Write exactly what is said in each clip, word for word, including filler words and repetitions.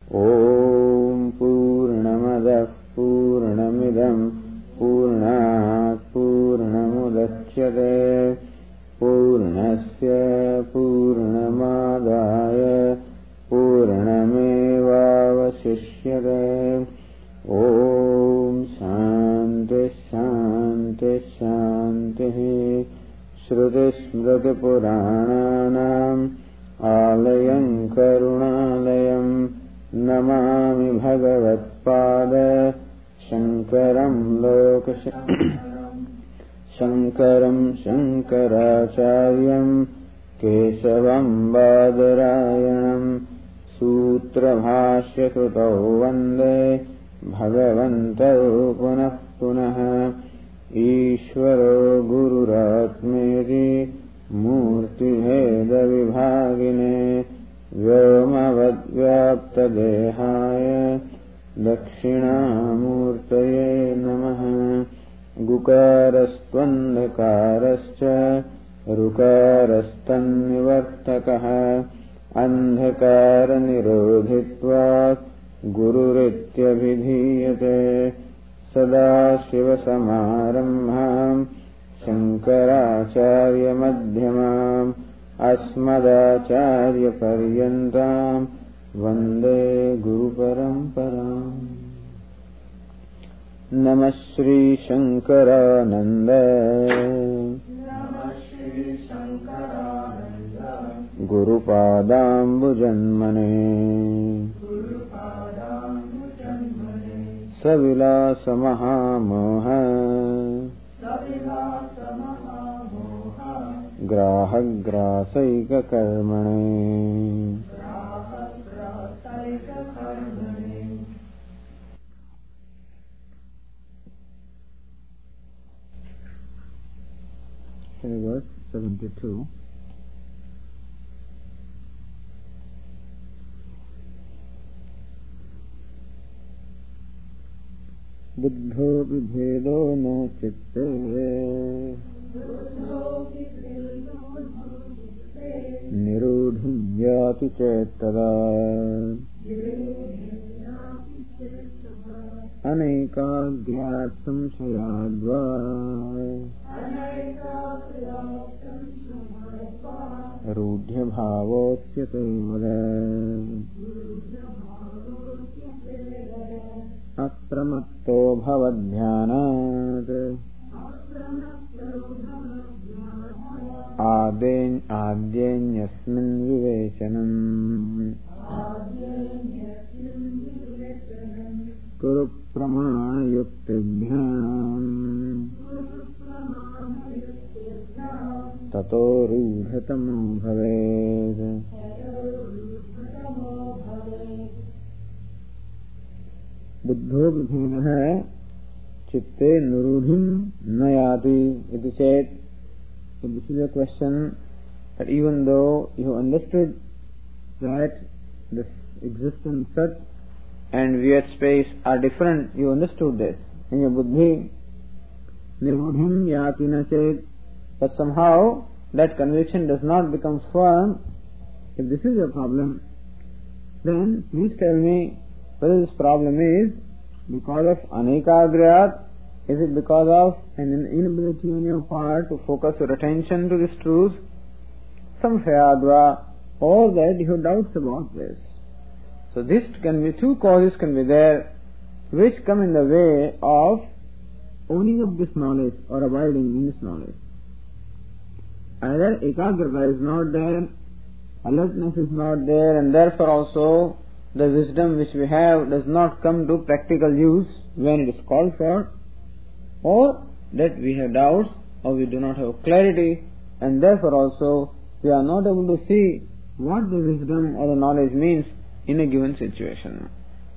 Om Purnamadav Purnamidam Purnat Purnamudachyate Purnasya Purnamadaya Purnamevavasishyate. Om Shanti Shanti Shanti. Shruti Smriti Purananam Alayam Karunalayam Namami Bhagavatpada Shankaram Lokashankaram Shankaram Shankaracharyam Kesavam Badarayanam Sutra Bhashya Krutau Vande Bhagavantau Punah Punah Ishvaro Gururatmeri Murti Bheda Vibhagine Vyomavad-vyapta dehaya Dakshinamurtaye namaha. Gukarastvandhakarascha Rukarastan-nivartakaha Andhakara nirodhitvat Gururitya-vidhiyate. Sadashiva-samarambham Shankaracharya-madhyamam Asmadacharya-paryantam Vande Guru-paramparam. Namah Shri Shankarananda Gurupadambujanmane Savilasa-mahamoha Graha-grasaika-karmane. Verse seventy-two. Buddho vibhedo no chitte Nirudhim yati cettada Anekagyat samshayadva Rudhya bhavosyate vada Apramatto bhavadhyanat Aden adyenyasmin vivechanam Kuru pramana yuktibhyam Tato rudhatamo bhaved. Buddho vibhedah chitte nurudhim nayati. It is said, so this is a question, that even though you understood that this existence, Sat and weird space are different, you understood this in your buddhi, nirudhim yati na chet, but somehow that conviction does not become firm. If this is your problem, then please tell me whether this problem is because of anekagriyat, is it because of an inability on your part to focus your attention to this truth, samshayadva, or that you have doubts about this. So this can be, two causes can be there which come in the way of owning up this knowledge or abiding in this knowledge. Either ekagrata is not there, alertness is not there, and therefore also the wisdom which we have does not come to practical use when it is called for, or that we have doubts or we do not have clarity, and therefore also we are not able to see what the wisdom or the knowledge means in a given situation.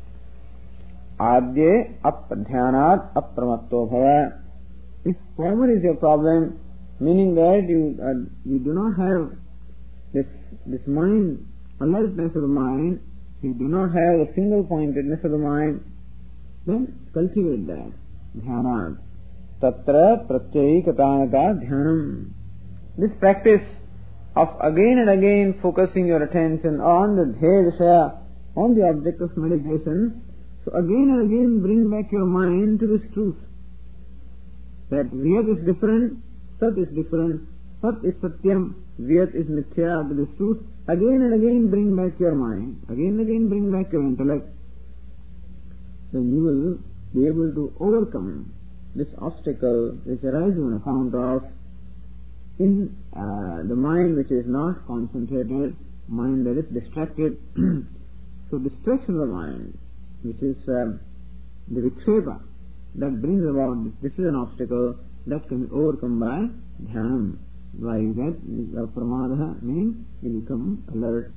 Adye apadhyanat apramatto bhava. If former is your problem, meaning that you uh, you do not have this this mind, alertness of the mind, you do not have the single pointedness of the mind, then cultivate that. Dhyanat. Tatra pratyayikatanata dhyanam. This practice of again and again focusing your attention on the dhya on the object of meditation, so again and again bring back your mind to this truth, that Vyat is different, Sat is different, Sat is Satyam, Vyat is Mithya, to this truth. Again and again bring back your mind, again and again bring back your intellect. Then you will be able to overcome this obstacle which arises on account of in uh, the mind which is not concentrated, mind that is distracted. So distraction of the mind, which is uh, the vikshepa, that brings about this, this is an obstacle that can be overcome by dhyanam. Why is that? Uh, pramadaha means you become alert.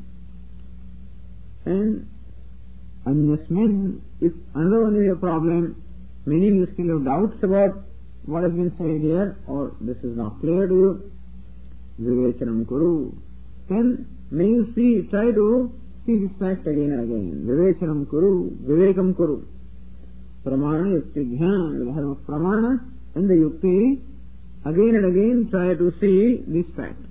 And anyasmin, if another one is a problem, meaning you still have doubts about what has been said here, or this is not clear to you, vivechanam kuru, then may you see, try to see this fact again and again. Vivechanam kuru, vivekam kuru. Pramana yukti dhyan, the help of pramana and the yukti, again and again try to see this fact.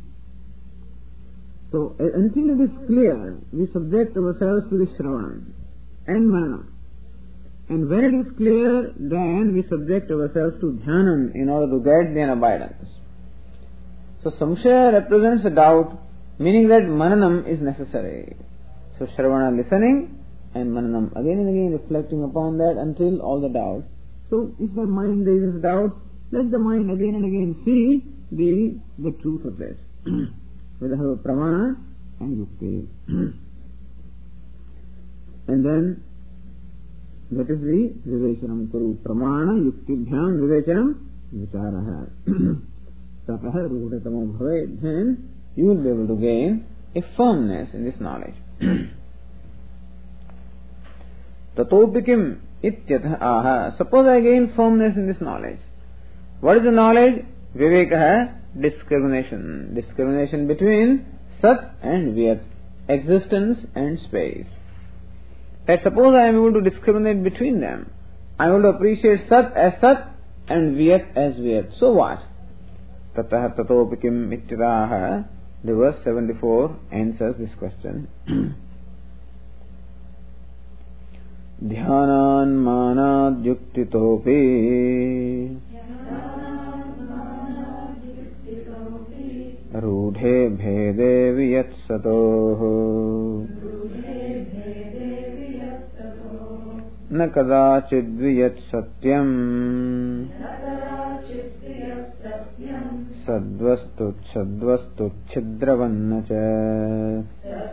So uh, until it is clear, we subject ourselves to the shravanam and manam. And when it is clear, then we subject ourselves to dhyanam in order to get the abidance. So samshaya represents a doubt, meaning that mananam is necessary. So shravana listening and mananam again and again reflecting upon that until all the doubts. So if the mind there is doubt, let the mind again and again see the the truth of this with the help of pramana and yukti. And then that is the vivechanam kuru. Pramana yuktibhyam vivechanam vicharaha. Tapah rudhatamo bhavet. Then you will be able to gain a firmness in this knowledge. Tatopikim ityatha aha. Suppose I gain firmness in this knowledge. What is the knowledge? Vivekaha, discrimination. Discrimination between Sat and Vyat, existence and space. That suppose I am able to discriminate between them, I am able to appreciate Sat as Sat and Vyat as Vyat. So what? Tatah tatopikim ityadaha. The verse seventy-four answers this question. Dhyanan manad yuktitopi rudhe bhede viyat satoh na kadachid viyat satyam sadvastu sadvastu chhidravannacha.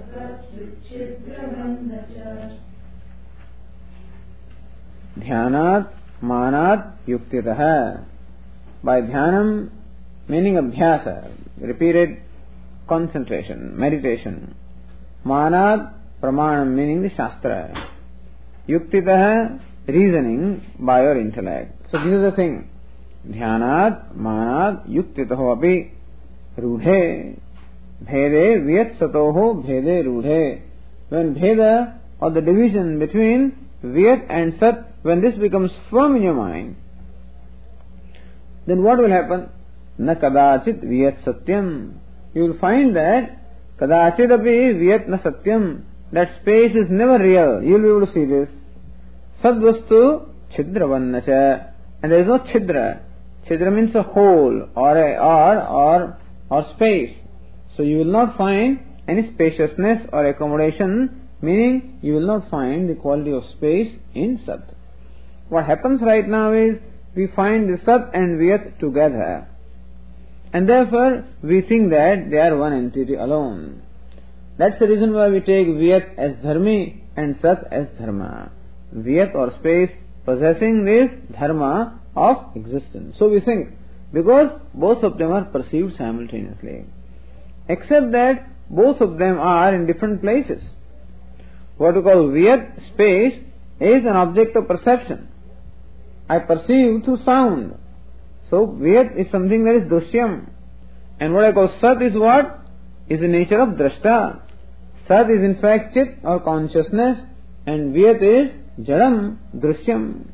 Dhyanat manat yuktitaha. By dhyanam meaning abhyasa, repeated concentration, meditation. Manat pramanam meaning the shastra. Yuktitaha reasoning by your intellect. So this is the thing. Dhyanat manat yuktitaho api rudhe bhede vyat satoho bhede rudhe. When bheda or the division between Vyat and Sat, when this becomes firm in your mind, then what will happen? Na kadachit vyat satyam. You will find that kadachit api vyat na satyam. That space is never real. You will be able to see this. Sadvastu chhidravannacha. And there is no chhidra. Chhidra means a hole or a, or or or space. So you will not find any spaciousness or accommodation, meaning you will not find the quality of space in Sat. What happens right now is we find the Sat and Vyat together, and therefore we think that they are one entity alone. That's the reason why we take Vyat as dharmi and Sat as dharma. Vyat or space possessing this dharma of existence. So we think, because both of them are perceived simultaneously, except that both of them are in different places. What we call Vyat, space, is an object of perception. I perceive through sound. So Vyat is something that is drishyam. And what I call Sat is what? Is the nature of drashta. Sat is in fact chit or consciousness, and Vyat is jadam, drishyam.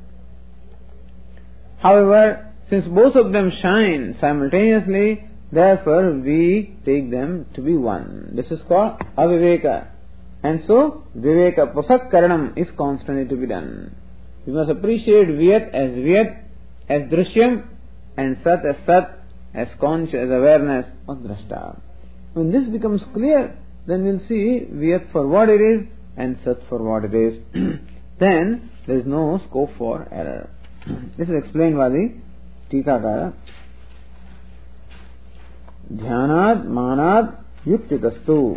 However, since both of them shine simultaneously, therefore we take them to be one. This is called aviveka. And so, Viveka Prasak Karanam is constantly to be done. We must appreciate Vyat as Vyat, as Drishyam, and Sat as Sat, as conscious, as awareness of Drashta. When this becomes clear, then we'll see Vyat for what it is and Sat for what it is. Then there is no scope for error. This is explained by the Tikakara. Dhyanad manad yuktitastu.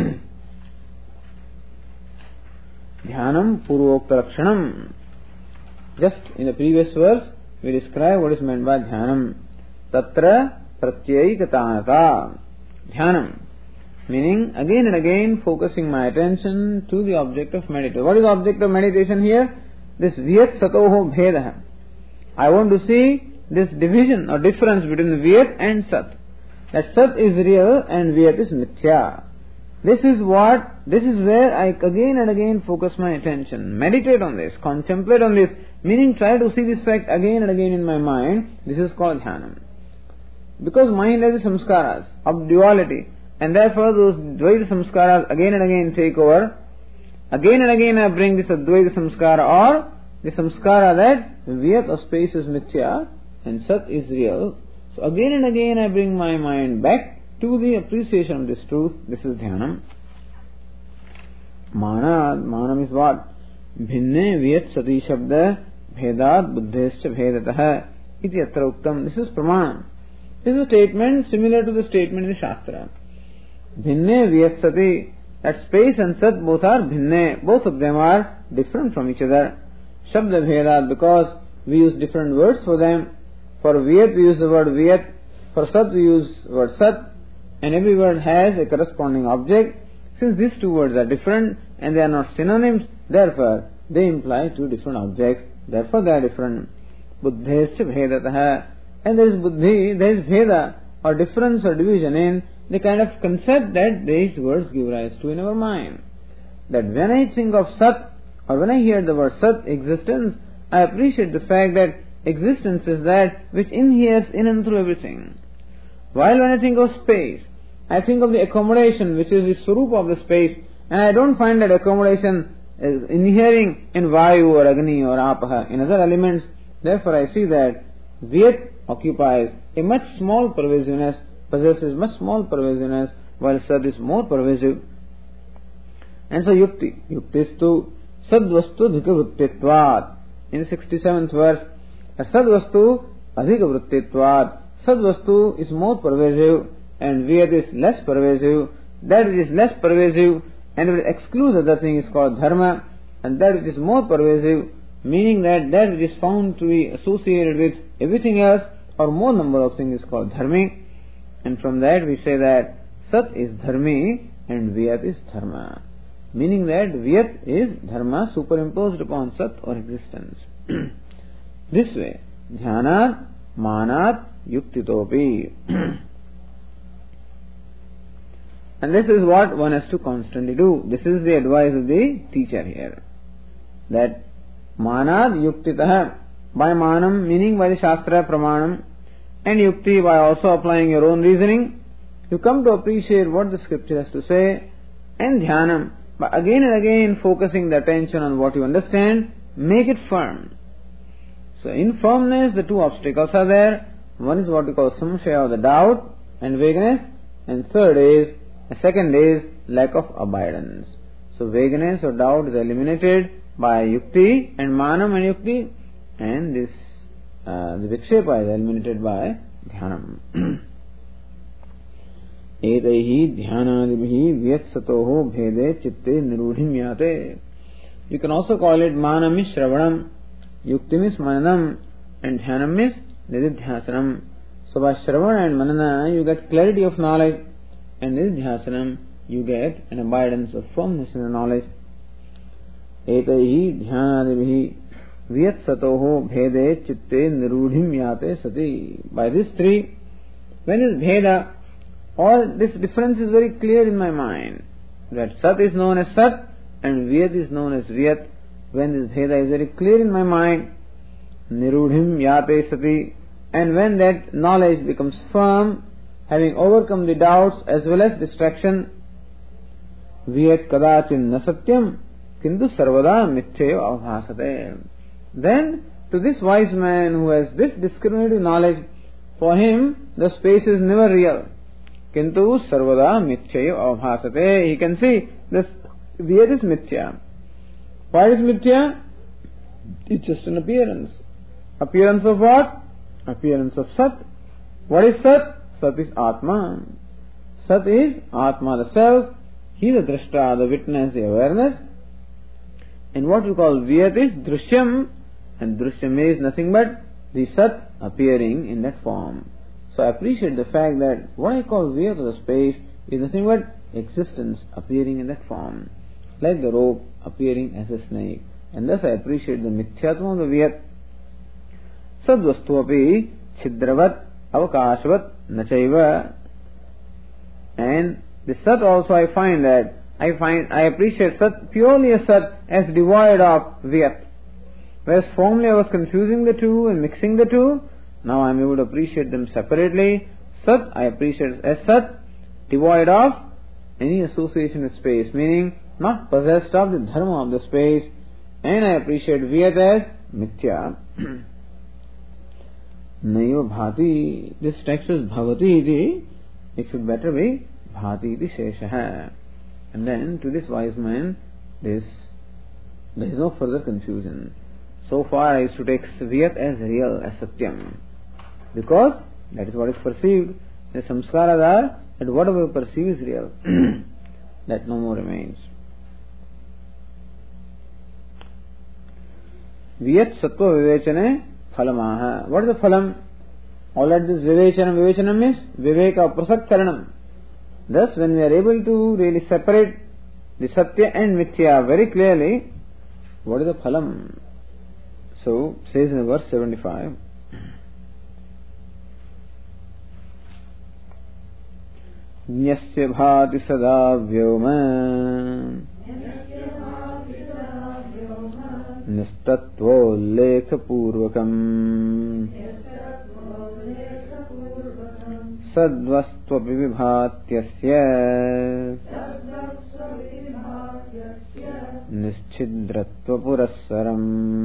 Dhyanam purvokta lakshanam. Just in the previous verse, we describe what is meant by dhyanam. Tatra pratyayikatanata. Dhyanam. Meaning, again and again, focusing my attention to the object of meditation. What is the object of meditation here? This Vyat Satoho Bhedaha. I want to see this division or difference between the Vyat and Sat. That Sat is real and Vyat is Mithya. This is what, this is where I again and again focus my attention. Meditate on this, contemplate on this, meaning try to see this fact again and again in my mind. This is called Dhyanam. Because mind has the samskaras of duality, and therefore those Dvaita samskaras again and again take over. Again and again I bring this Advaita samskara, or the samskara that Vyat or space is Mithya and Sat is real. So again and again I bring my mind back to the appreciation of this truth. This is Dhyanam. Manad, Manam is what? Bhinne Vyat Sati Shabda Bhedat Buddhescha Bhedatah iti atra uktam. This is Pramanam. This is a statement similar to the statement in the Shastra. Bhinne Vyat Sati, that space and Sat both are Bhinne, both of them are different from each other. Shabda Bhedat, because we use different words for them. For Vyat we use the word Vyat, for Sat we use the word Sat, and every word has a corresponding object. Since these two words are different and they are not synonyms, therefore they imply two different objects. Therefore they are different. Buddhescha Bhedatah. And there is Buddhi, there is Bheda, or difference or division in the kind of concept that these words give rise to in our mind. That when I think of Sat, or when I hear the word Sat, existence, I appreciate the fact that existence is that which inheres in and through everything. While when I think of space, I think of the accommodation which is the Swarupa of the space, and I don't find that accommodation is inhering in Vayu or Agni or Apaha, in other elements. Therefore I see that Vyat occupies a much small pervasiveness, possesses much small pervasiveness, while Sat is more pervasive. And so Yukti, Yuktistu Sadvastu Dhikavruttitvat. In the sixty-seventh verse, Sadvastu Adhikavruttitvat. Sadvastu is more pervasive and Vyat is less pervasive. That which is less pervasive and will exclude other thing is called Dharma, and that which is more pervasive, meaning that that which is found to be associated with everything else or more number of things is called Dharmi. And from that we say that Sat is Dharmi and Vyat is Dharma, meaning that Vyat is Dharma superimposed upon Sat or existence. This way, Dhyanat Manat Yuktitopi. And this is what one has to constantly do. This is the advice of the teacher here. That Manad Yuktitah, by Manam meaning by the Shastra Pramanam, and Yukti by also applying your own reasoning, you come to appreciate what the scripture has to say, and Dhyanam, by again and again focusing the attention on what you understand, make it firm. So in firmness the two obstacles are there. One is what we call samshaya, or the doubt and vagueness, and third is, the second is lack of abidance. So vagueness or doubt is eliminated by Yukti and Manam and Yukti, and this uh, the Vikshepa is eliminated by Dhyanam. Etaihi dhyanadibhi vyat satoho bhede chitte nirudhim yate. You can also call it Manam is Shravanam, Yuktim is Mananam, and Dhyanam is Nididhyasanam. So by Shravana and Manana you get clarity of knowledge, and Nididhyasanam you get an abidance of firmness in the knowledge. Etaihi dhyanadibhi vyat satoho bhede chitte nirudhim yate sati. By these three, when is Bheda, or this difference is very clear in my mind, that Sat is known as Sat and Vyat is known as Vyat. When this Bheda is very clear in my mind, nirudhim yate sati, and when that knowledge becomes firm, having overcome the doubts as well as distraction, Vyat kadachin na satyam kintu sarvada mithya avhasate. Then, to this wise man who has this discriminative knowledge, for him the space is never real. Kintu sarvada mithya avhasate. He can see this Vyat is mithya. Why is mithya? It's just an appearance. Appearance of what? Appearance of Sat. What is Sat? Sat is Atma. Sat is Atma, the self. He is the drashta, the witness, the awareness. And what we call Vyat is Drishyam. And Drishyam is nothing but the Sat appearing in that form. So I appreciate the fact that what I call Vyat, or the space, is nothing but existence appearing in that form. Like the rope appearing as a snake. And thus I appreciate the mithyatma of the Vyat. Sadvastu api chidravat avakashavat nachaiva. And the Sat also I find that, I find, I appreciate Sat purely as Sat as devoid of Vyat. Whereas formerly I was confusing the two and mixing the two, now I am able to appreciate them separately. Sat I appreciate as Sat, devoid of any association with space, meaning not possessed of the dharma of the space, and I appreciate Vyat as mithya. Naiva bhati. This text is bhavati iti. It should better be bhati iti sheshaha. And then to this wise man, this there is no further confusion. So far I used to take Vyat as real, as satyam, because that is what is perceived. The samskaras are that whatever we perceive is real. That no more remains. Vyat sattva vivechane phalamaha. What is the phalam? All that this vivechanam, vivechanam means viveka prasakkaranam. Thus, when we are able to really separate the satya and mithya very clearly, what is the phalam? So, says in verse seventy-five, Nyasya bhati sada vyoma nistattvolekha purvakam sadvastvapi vibhatyasya nischidratva purassaram.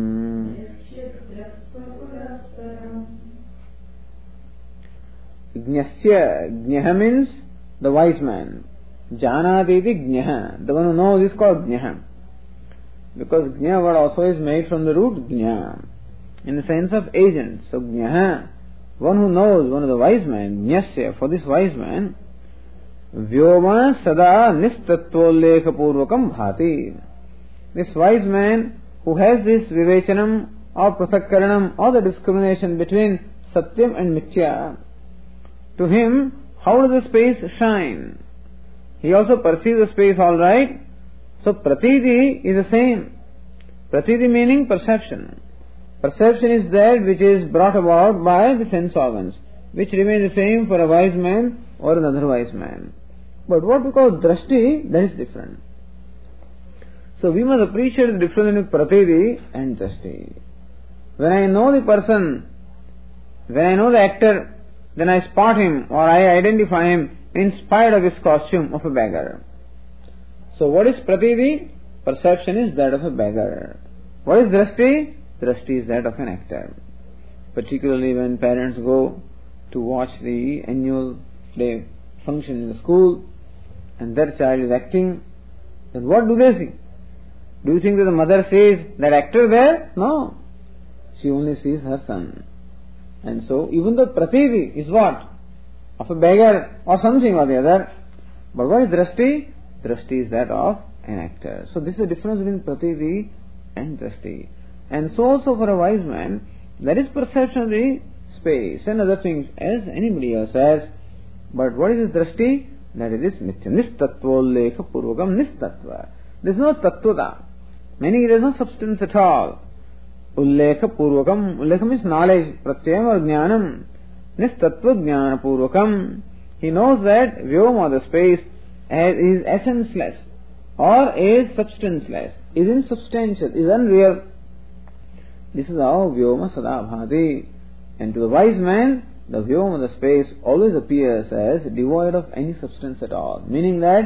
Jnasya, Jnaha means the wise man. Janati iti Jnaha. The one who knows is called Jnaha. Because Jna word also is made from the root Jna, in the sense of agent. So Jnaha, one who knows, one of the wise men, Jnasya, for this wise man, Vyoma sada nistattvolekha purvakam bhati. This wise man who has this vivechanam or prasakkaranam or the discrimination between satyam and mithya, to him, how does the space shine? He also perceives the space all right. So pratiti is the same. Pratiti meaning perception. Perception is that which is brought about by the sense organs, which remain the same for a wise man or another wise man. But what we call drashti, that is different. So we must appreciate the difference between pratiti and drashti. When I know the person, when I know the actor, then I spot him or I identify him in spite of his costume of a beggar. So what is pratiti? Perception is that of a beggar. What is drashti? Drashti is that of an actor. Particularly when parents go to watch the annual day function in the school and their child is acting, then what do they see? Do you think that the mother sees that actor there? No. She only sees her son. And so, even though pratiti is what? Of a beggar or something or the other. But what is drashti? Drashti is that of an actor. So, this is the difference between pratiti and drashti. And so also for a wise man, there is perception of the space and other things as anybody else has. But what is this drashti? That it is nitya. Nistattvolekha purvakam nistatva. There is no tattvata. Meaning there is no substance at all. Ullekha purvakam. Ullekha means knowledge. Pratyayam or jnanam. Nistatva jnana purvakam. He knows that vyoma, the space, is essenceless or is substanceless, is insubstantial, is unreal. This is how vyoma sada bhati. And to the wise man, the vyoma, the space, always appears as devoid of any substance at all. Meaning that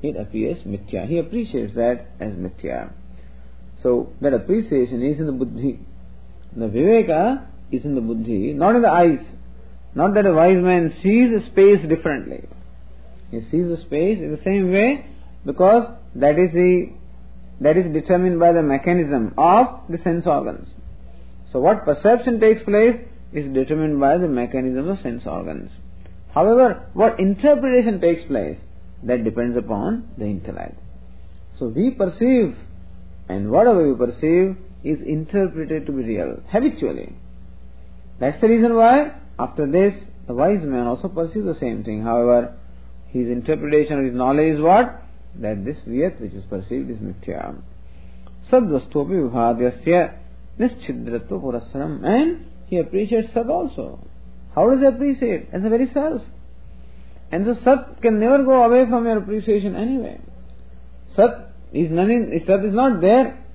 it appears mithya. He appreciates that as mithya. So that appreciation is in the buddhi. The viveka is in the buddhi, not in the eyes. Not that a wise man sees the space differently. He sees the space in the same way because that is the that is determined by the mechanism of the sense organs. So what perception takes place is determined by the mechanism of sense organs. However, what interpretation takes place, that depends upon the intellect. So we perceive, and whatever we perceive is interpreted to be real, habitually. That's the reason why, after this, the wise man also perceives the same thing. However, his interpretation or his knowledge is what? That this Vyat which is perceived is mithya. Sadvastopi vibhadyasya nischidratva purasram. And he appreciates Sat also. How does he appreciate? As the very self. And so Sat can never go away from your appreciation anyway. Sat is nothing, Sat is not there.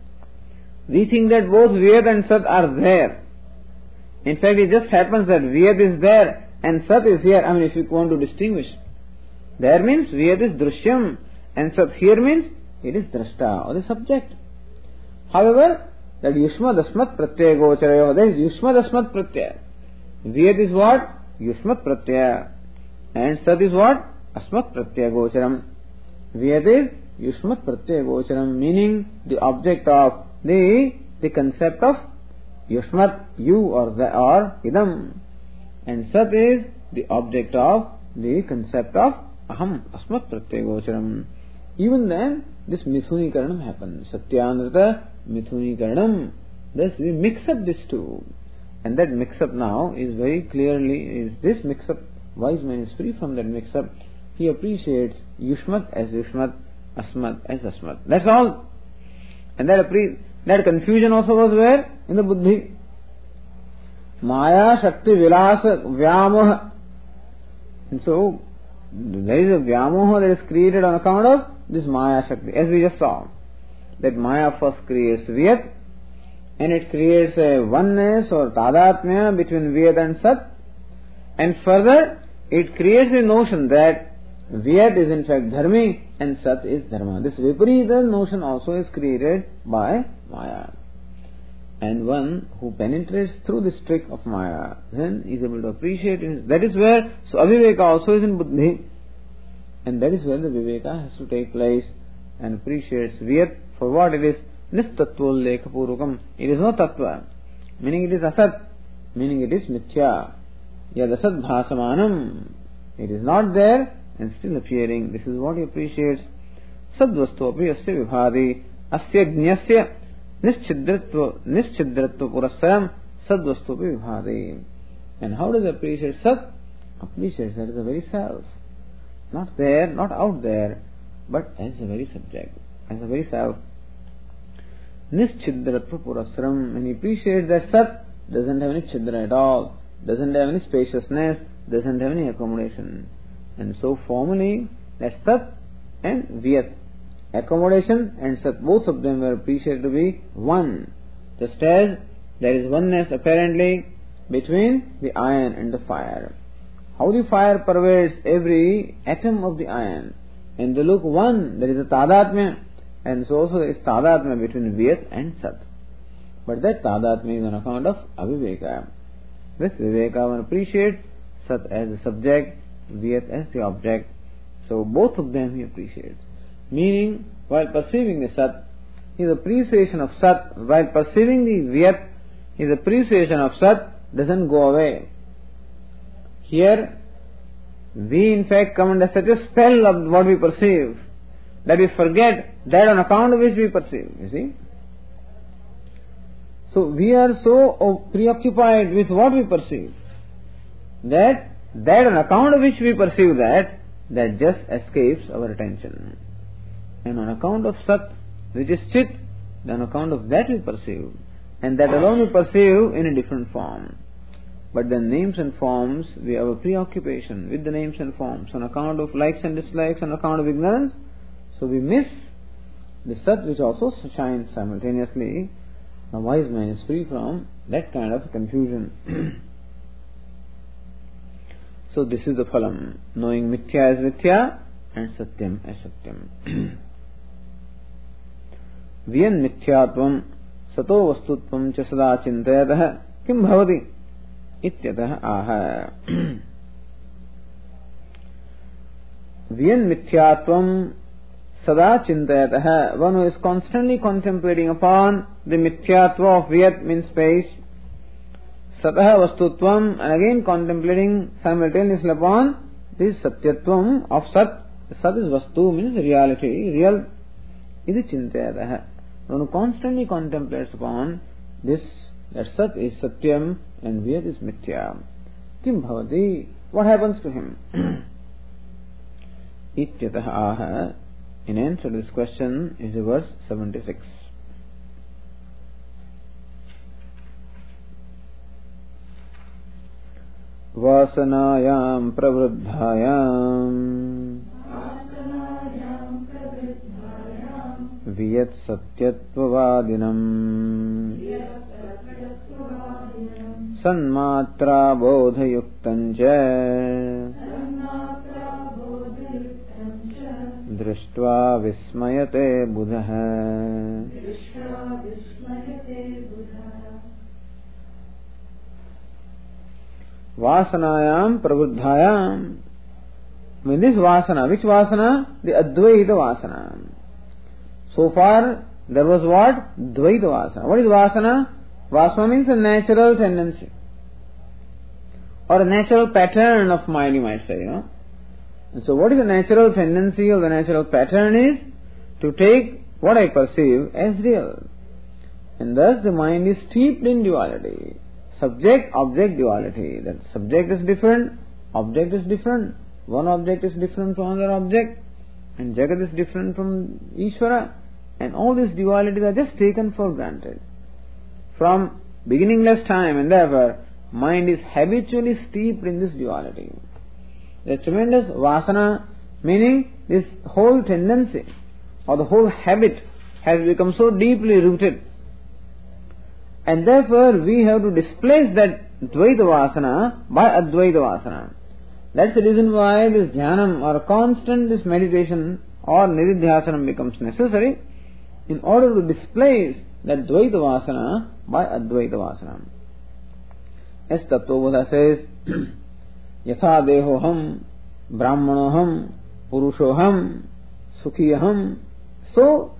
We think that both Vyat and Sat are there. In fact, it just happens that Vyat is there and Sat is here. I mean, if you want to distinguish. There means Vyat is Drishyam and Sat here means it is Drashta or the subject. However, that Yushma Dasmat Pratyaya Gocharayo, that is Yushma Dasmat Pratyaya. Vyat is what? Yushmat Pratyaya. And Sat is what? Asmat Pratyaya Gocharam. Vyat is Yushmat Pratyaya Gocharam, meaning the object of the the concept of Yushmat, you or the or Idam. And Sat is the object of the concept of Aham, Asmat Pratyaya Gocharam. Even then, this Mithuni Karanam happens. Satyanrata Mithuni Karanam. Thus we mix up these two. And that mix up now is very clearly, is this mix up, wise man is free from that mix up. He appreciates Yushmat as Yushmat, Asmat as Asmat. That's all. And that appre- that confusion also was where? In the buddhi. Maya Shakti Vilasa Vyamoha. And so, there is a Vyamoha that is created on account of this Maya Shakti. As we just saw, that Maya first creates Vyat, and it creates a oneness or tadatmya between Vyat and Sat, and further it creates a notion that Vyat is in fact Dharmi and Sat is Dharma. This Viparita notion also is created by Maya. And one who penetrates through this trick of Maya then is able to appreciate it. That is where, so Aviveka also is in Buddhi, and that is where the Viveka has to take place and appreciates Vyat for what it is. Nistattvol lekha purukam. It is no tattva, meaning it is asat, meaning it is mithya. Yad asat bhasamanam. It is not there and still appearing. This is what he appreciates. Sadvastopi asya vibhadi asya jnasya nischidratva nischidratva purasaram sadvastopi vibhadi. And how does he appreciate Sat? Appreciates that as the very self. Not there, not out there, but as the very subject, as the very self. Nischidratva purasram, and he appreciates that Sat doesn't have any chidra at all, doesn't have any spaciousness, doesn't have any accommodation. And so formally, that Sat and Vyat, accommodation and Sat, both of them were appreciated to be one. Just as there is oneness apparently between the iron and the fire. How the fire pervades every atom of the iron, and they look one, there is a tadatmya. And so also there is tadatmya between Vyat and Sat. But that tadatmya is on account of aviveka. With viveka one appreciates Sat as the subject, Vyat as the object. So both of them he appreciates. Meaning, while perceiving the Sat, his appreciation of Sat, while perceiving the Vyat, his appreciation of Sat doesn't go away. Here, we in fact come under such a spell of what we perceive, that we forget that on account of which we perceive, you see. So we are so preoccupied with what we perceive, that that on account of which we perceive that, that just escapes our attention. And on account of Sat, which is Chit, on account of that we perceive, and that alone we perceive in a different form. But the names and forms, we have a preoccupation with the names and forms on account of likes and dislikes, on account of ignorance. So we miss the Sat which also shines simultaneously. A wise man is free from that kind of confusion. So this is the phalam. Knowing mithya as mithya and Satyam as Satyam. Vyan mithyatvam sato vastutvam cha sada chintayatah kim bhavati ityatah aha. Vyan mithyatvam sada chintayatah, one who is constantly contemplating upon the mithyatva of Vyat means space, satah vastutvam, and again contemplating simultaneously upon this satyatvam of Sat. Sat is vastu means reality, real. Iti chintayatah. One who constantly contemplates upon this, that Sat is Satyam and Vyat is Mithya. Kim bhavati, what happens to him? Ityatah aha. In answer to this question is the verse seventy-six. Vasanayam pravruddhayam Vyat satyatvavadinam Sanmatra bodhayuktancha Drishtva vismayate buddha. Vasanayam pravruddhayam. When this vasana, which vasana? The Advaita vasana. So far there was what? Dvaita vasana. What is vasana? Vasana means a natural tendency or a natural pattern of mind, you might say, you know. And so what is the natural tendency or the natural pattern is to take what I perceive as real. And thus the mind is steeped in duality. Subject-object duality. That subject is different, object is different. One object is different from another object, and Jagat is different from Ishvara. And all these dualities are just taken for granted. From beginningless time, and therefore mind is habitually steeped in this duality. The tremendous vasana, meaning this whole tendency or the whole habit has become so deeply rooted. And therefore we have to displace that Dvaita vasana by Advaita vasana. That's the reason why this dhyanam or constant this meditation or nididhyasanam becomes necessary in order to displace that Dvaita vasana by Advaita vasana. As Tattvabodha says, Yatha dehoham, brahmanoham, purushoham, sukhiyaham. So,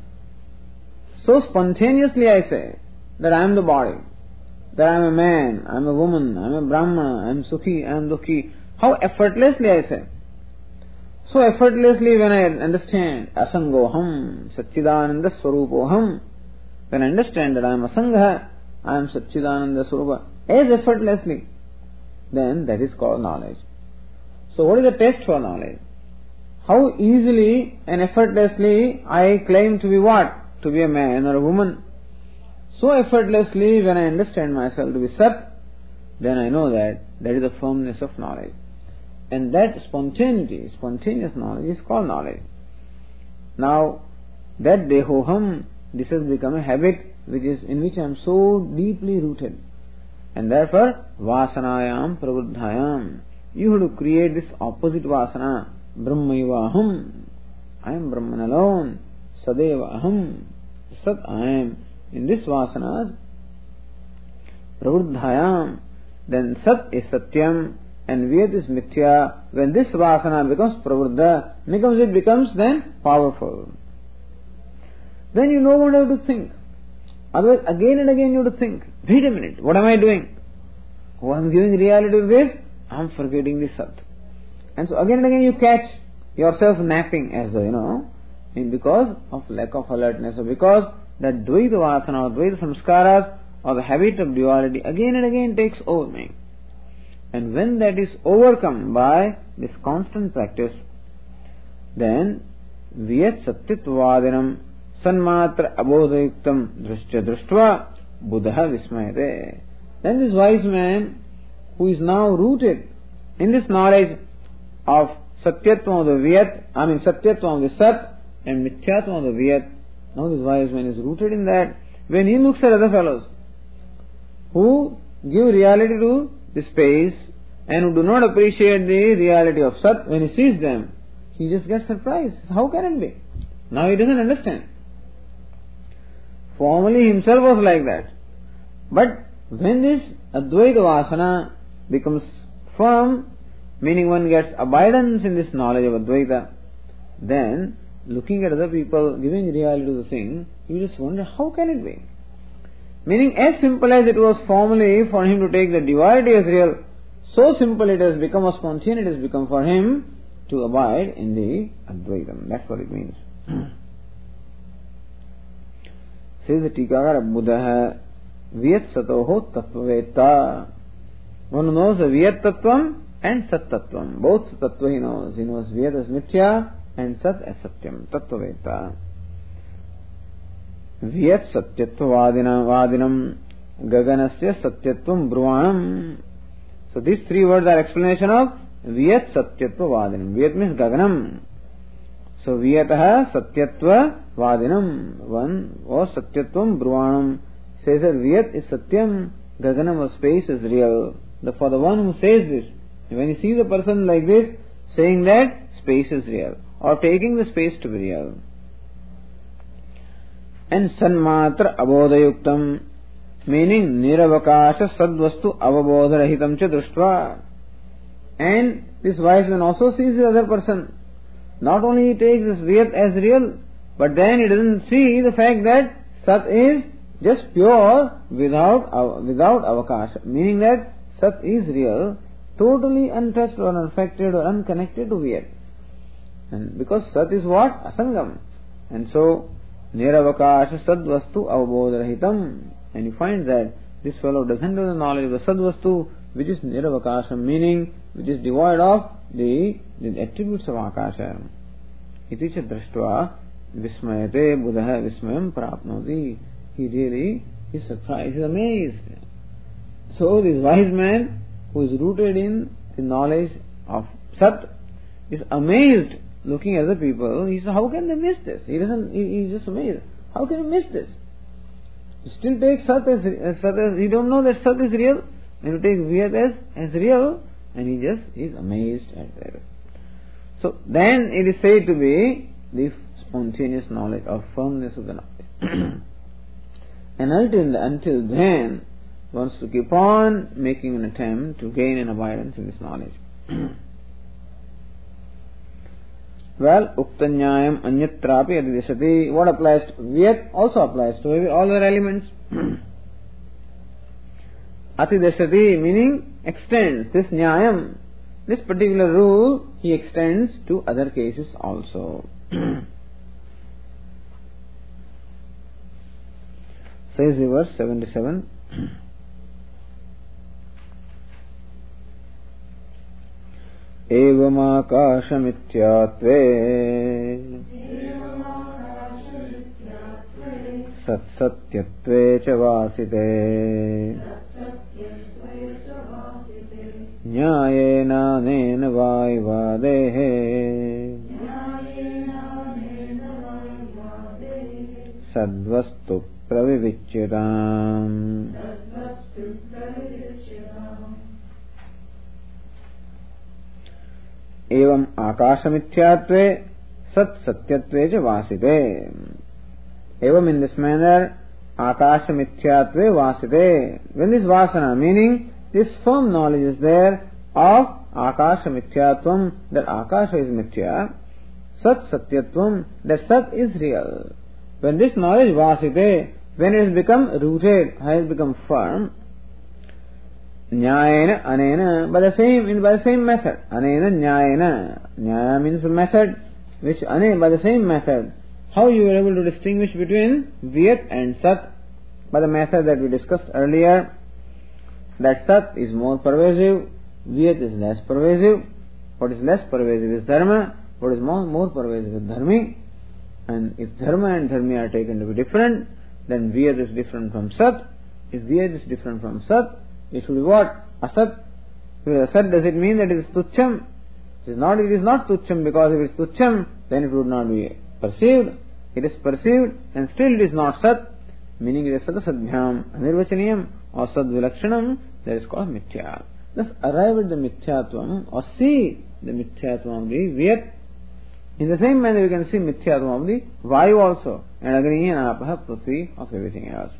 so spontaneously I say that I am the body, that I am a man, I am a woman, I am a brahmana, I am sukhi, I am dukhi. How effortlessly I say. So effortlessly when I understand asangoham, satchidananda swarupoham, when I understand that I am asangha, I am satchidananda swarupa, as effortlessly, then that is called knowledge. So what is the test for knowledge? How easily and effortlessly I claim to be what? To be a man or a woman. So effortlessly when I understand myself to be Sat, then I know that that is the firmness of knowledge. And that spontaneity, spontaneous knowledge is called knowledge. Now, that dehoham, this has become a habit which is in which I am so deeply rooted. And therefore, vasanayam pravruddhayam. You have to create this opposite vasana. Brahmaiva aham. I am Brahman alone. Sadeva aham. Sat I am. In this vasana, pravruddhayam. Then Sat is Satyam and Vyat is Mithya. When this vasana becomes pravruddha, becomes it becomes then powerful. Then you no one have to think. Otherwise, again and again you have to think, wait a minute, what am I doing? Oh, I am giving reality to this, I am forgetting this Sat. And so again and again you catch yourself napping as though, you know, because of lack of alertness or because that Dvaita vasana or Dvaita samskaras or the habit of duality again and again takes over me. And when that is overcome by this constant practice, then Vyat Satyatvadinam Sanmatra abodhayuktam drishtya drishtva buddha vismayate. Then this wise man who is now rooted in this knowledge of Satyatvam of the Vyat, I mean Satyatvam of the Sat and Mithyatvam of the Vyat, now this wise man is rooted in that. When he looks at other fellows who give reality to the space and who do not appreciate the reality of Sat, when he sees them, he just gets surprised. How can it be? Now he doesn't understand. Formerly himself was like that. But when this Advaita Vasana becomes firm, meaning one gets abidance in this knowledge of Advaita, then looking at other people, giving reality to the thing, you just wonder, how can it be? Meaning, as simple as it was formerly for him to take the duality as real, so simple it has become, or spontaneous it has become for him to abide in the Advaitam. That's what it means. Says the Tikakara, Buddha Vyat Satoho Tattvaveta. One knows the Vyat Tattvam and Sat Tattvam. Both Tattva he knows. He knows Vyat as Mithya and Sat as Satyam. Tattvaveta. Vyat Satyatva Vadinam Gaganasya Satyatvam Brvanam. So these three words are explanation of Vyat Satyatva Vadinam. Vyat means Gaganam. So Vyataha Satyatva Vadinam. One or Satyatvam Brvanam. Says that Vyat is Satyam, Gaganam or space is real. The, for the one who says this, when he sees a person like this, saying that space is real, or taking the space to be real. And Sanmatra Abodayuktam, meaning Niravakasha Sadvastu Avabodharahitam Cha Drushtva. And this wise man also sees the other person. Not only he takes this Vyat as real, but then he doesn't see the fact that Sat is just pure without without avakasha, meaning that Sat is real, totally untouched or unaffected or unconnected to Vyat. And because Sat is what? Asangam. And so, Niravakasha Sadvastu Avabodharahitam. And you find that this fellow doesn't have the knowledge of the Sadvastu, which is Niravakasha, meaning which is devoid of the, the attributes of Akasha. Iti cha drashtva vismayate buddha vismayam prapnoti. He really is surprised, he is amazed. So this wise man who is rooted in the knowledge of Sat is amazed looking at the people. He says, how can they miss this? He doesn't, he is just amazed. How can you miss this? You still take Sat as, as Sat as, you don't know that Sat is real, and you take Vyat as, as real, and he just is amazed at that. So then it is said to be the spontaneous knowledge or firmness of the knowledge. And until, until then, wants to keep on making an attempt to gain an abidance in this knowledge. Well, Uktanyayam Anyatrapi Adidishati. What applies to Vyat also applies to all other elements. Atideshati meaning extends. This Nyayam, this particular rule, he extends to other cases also. Says the verse seventy-seven. Evamākāṣamityātve satsatyatve ca vāsite ñāyena nena vāivādehe sadvastu pravivicchitam. Evam akashamityatve sat satyatve ca vasite. Evam in this manner, akashamityatve vasite. When this vasana, meaning this firm knowledge is there of akashamityatvam, that akasha is mithya, sat satyatvam, that sat is real. When this knowledge vasite, when it has become rooted, has become firm, Nyayena, anena, by the same, by the same method. Anena, nyayena. Nyaya means the method, which ane, by the same method. How you were able to distinguish between Vyat and Sat? By the method that we discussed earlier, that Sat is more pervasive, Vyat is less pervasive. What is less pervasive is Dharma, what is more, more pervasive is Dharmi. And if Dharma and Dharmi are taken to be different, then Vyat is different from Sat. If Vyat is different from Sat, it should be what? Asat. If Asat, does it mean that it is Tucham? It is not, it is not Tucham, because if it is Tucham, then it would not be perceived. It is perceived and still it is not Sat, meaning it is Satasadhyam, Anirvachaniyam or Sadvilakshanam, that is called Mithya. Thus arrive at the Mithyatvam or see the Mithyatvam of the Vyat In the same manner, you can see Mithyatvam of the Vayu also, and Agni and Apaha, Prithvi, of everything else.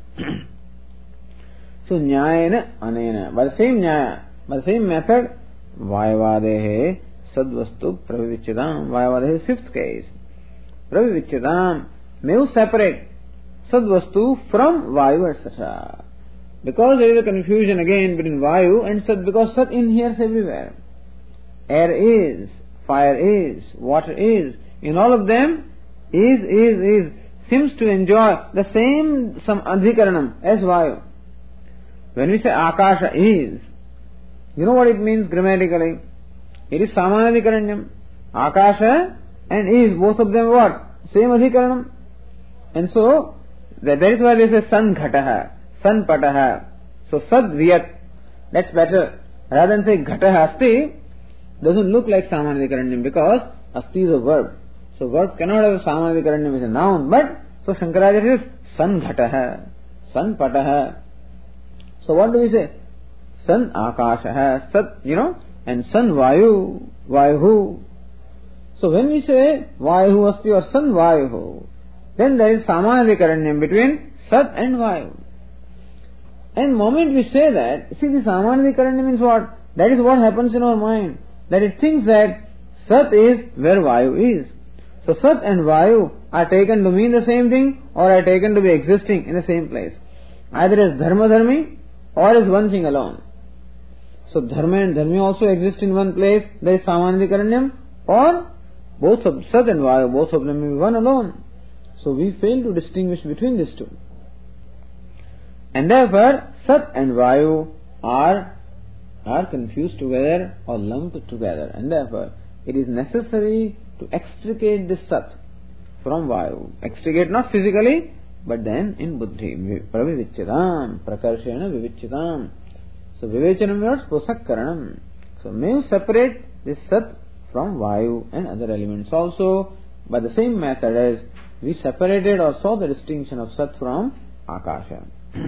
So, Nyayana, Anena. By the same Nyaya, by the same method, Vayavadehe, Sadvastu, Pravivichidam. Vayavadehe, fifth case. Pravivichidam, may you separate Sadvastu from Vayu, et cetera. Because there is a confusion again between Vayu and Sat, because Sat inheres everywhere. Air is, fire is, water is. In all of them, is, is, is, seems to enjoy the same some adhikaranam as Vayu. When we say Akasha is, you know what it means grammatically? It is Samanadhikaranyam. Akasha and is, both of them what? Same adhikaranam. And so, that is why they say San Ghataha, San Pataha. So, Sad Viyat, that's better. Rather than say Ghataha Asti, doesn't look like Samanadhikaranyam because Asti is a verb. So, verb cannot have Samanadhikaranyam as a noun, but, so Shankaracharya says San Ghataha, San Pataha. So, what do we say? San Akashaha, Sat, you know, and San Vayu, Vayuhu. So, when we say Vayuhu Asti or San Vayuhu, then there is Samanadhikaranyam between Sat and Vayu. And the moment we say that, see, the Samanadhikaranyam means what? That is what happens in our mind. That it thinks that Sat is where Vayu is. So, Sat and Vayu are taken to mean the same thing or are taken to be existing in the same place. Either as Dharma Dharmi or as one thing alone. So, Dharma and Dharmi also exist in one place, there is Samanadhikaranyam, or both of Sat and Vayu, both of them may be one alone. So, we fail to distinguish between these two. And therefore, Sat and Vayu are, are confused together or lumped together. And therefore, it is necessary to extricate this Sat from Vayu. Extricate not physically, but then in Buddhi. Pravivichidam, Prakarshena Vivichidam. So, Vivechanam means Posakkaranam. So, may you separate this Sat from Vayu and other elements also by the same method as we separated or saw the distinction of Sat from Akasha.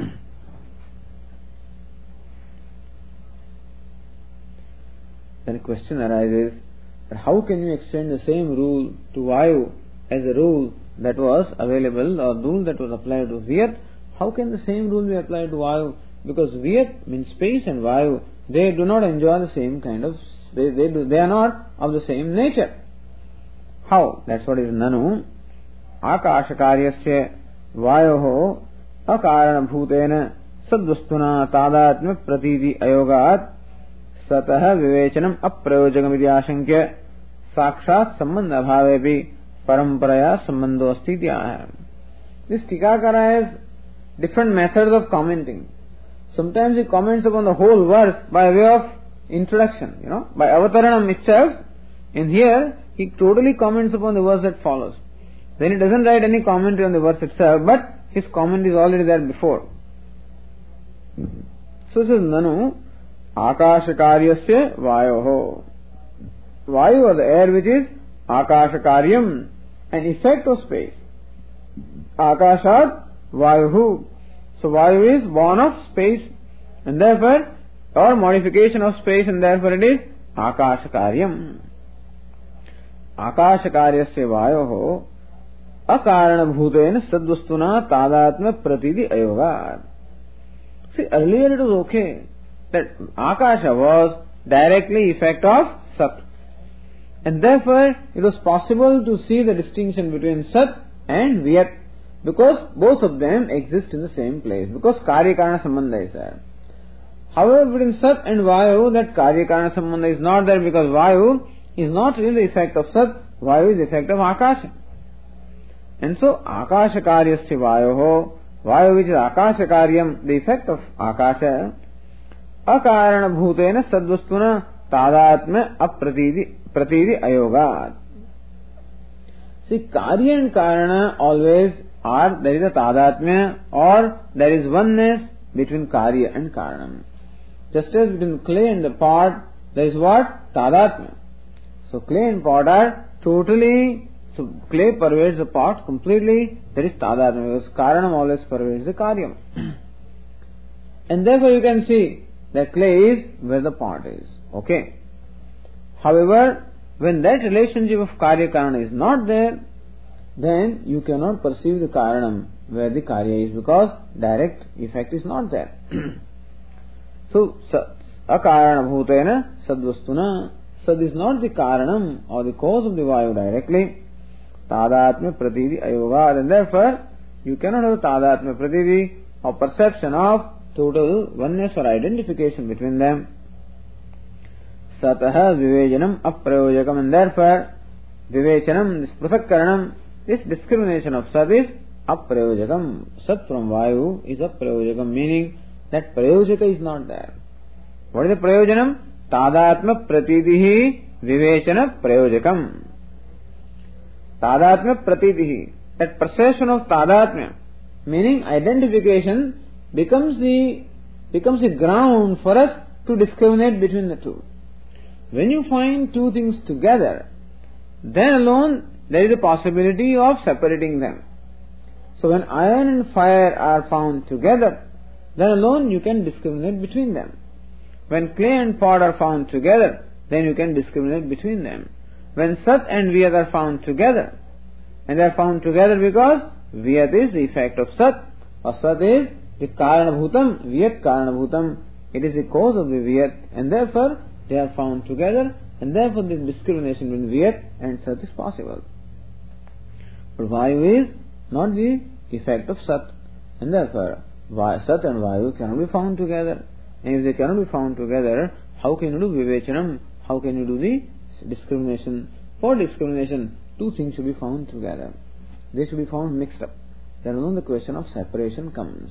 Then a question arises that how can you extend the same rule to Vayu as a rule that was available or rule that was applied to Viyat? How can the same rule be applied to Vayu? Because Viyat means space and Vayu, they do not enjoy the same kind of, they, they, do, they are not of the same nature. How? That's what is Nanu. Akashakaryasya Vayoho Akarana Bhutena Sadvastuna Tadatma Pratiti Ayogat Sataha Vivechanam Aprayojagam Idyashankya Sakshat Sambandha Bhavepi Paramparaya Sambandho Asti Dhyaya. This Tikakara has different methods of commenting. Sometimes he comments upon the whole verse by way of introduction, you know, by Avataranam itself. And here, he totally comments upon the verse that follows. Then he doesn't write any commentary on the verse itself, but his comment is already there before. So it says, Nanu, Akashakaryasya Vayoho. Vayu or the air which is Akashakaryam, an effect of space. Akashat Vayuhu. So Vayu is born of space, and therefore, or modification of space, and therefore it is Akashakaryam. Akashakaryasya Vayoho Akarana Bhutena Sadvastuna Tadatma Pratiti Ayogat. See, earlier it was okay that Akasha was directly effect of Sat. And therefore, it was possible to see the distinction between Sat and Viyat, because both of them exist in the same place, because Karya-Karana Sambandha is there. However, between Sat and Vayu, that Karya-Karana Sambandha is not there, because Vayu is not really the effect of Sat, Vayu is the effect of Akasha. And so, Akashakaryasya Vayoho, Vayu which is Akashakaryam, the effect of Akasha, Akarana Bhutena Sadvastuna Tadatma Apratiti Pratiti Ayogat. See, Karya and Karana always are, there is a Tadatmya or there is oneness between Karya and Karanam. Just as between clay and the pot, there is what? Tadatmya. So, clay and pot are totally, so clay pervades the pot completely, there is Tadatmya, because Karanam always pervades the Karyam. And therefore you can see that clay is where the pot is. Okay. However, when that relationship of Karya Karana is not there, then you cannot perceive the Karanam where the Karya is, because direct effect is not there. So, Akarana Bhutena Sadvastuna, Sad is not the Karanam or the cause of the Vayu directly. Tadatmya Pratiti Ayoga, and therefore you cannot have Tadatmya Pratiti or perception of total oneness or identification between them. Sataha Vivejanam Aprayojakam, and therefore Vivechanam, this Prasakkaranam, this discrimination of Sat is Aprayojakam. Sat from Vayu is Aprayojakam, meaning that Prayojaka is not there. What is the Prayojanam? Tadatma Pratitihi Vivechana Prayojakam. Tadatma Pratitihi, that perception of Tadatma, meaning identification, becomes the becomes the ground for us to discriminate between the two. When you find two things together, then alone there is a possibility of separating them. So when iron and fire are found together, then alone you can discriminate between them. When clay and pot are found together, then you can discriminate between them. When Sat and Vyat are found together, and they are found together because Vyat is the effect of Sat, or Sat is the Karanabhutam, Vyat Karanabhutam, it is the cause of the Vyat, and therefore they are found together, and therefore this discrimination between Vyat and Sat is possible. But Vayu is not the effect of Sat, and therefore Sat and Vayu cannot be found together. And if they cannot be found together, how can you do Vivechanam? How can you do the discrimination? For discrimination, two things should be found together. They should be found mixed up. Then alone the question of separation comes.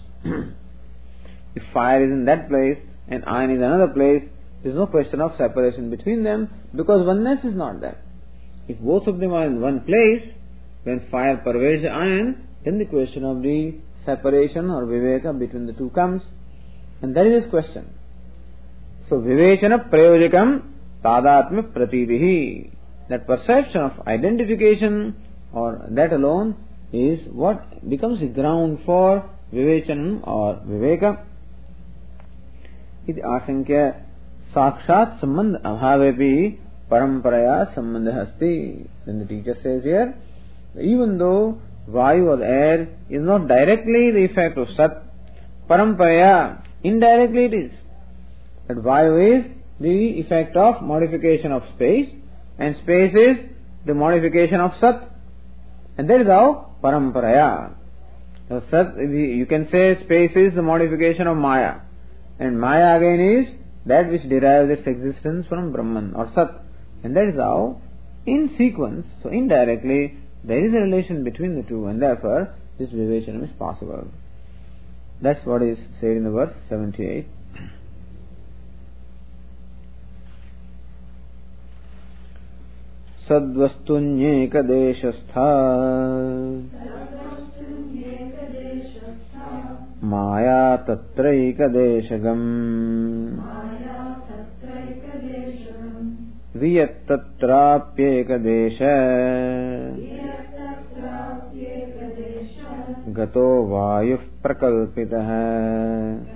If fire is in that place and iron is another place, there is no question of separation between them, because oneness is not there. If both of them are in one place, when fire pervades the iron, then the question of the separation or viveka between the two comes. And that is his question. So, Vivechana Prayojakam Tadatmya Pratitihi, that perception of identification or that alone is what becomes the ground for Vivechanam or Viveka. Iti Asankya Sakshat Sambandha Abhavepi Paramparaya Sambandha Hasti. Then the teacher says here, even though Vayu or air is not directly the effect of Sat, Paramparaya, indirectly it is. That Vayu is the effect of modification of space, and space is the modification of Sat. And that is how Paramparaya. So Sat, you can say space is the modification of Maya, and Maya again is that which derives its existence from Brahman or Sat. And that is how, in sequence, so indirectly, there is a relation between the two, and therefore this Vivechanam is possible. That's what is said in the verse seventy-eight. Sadvastunyeka deshastha Maya tatraika deshagam Viyat tatrapyeka desha Gato Vayu Prakalpitaha.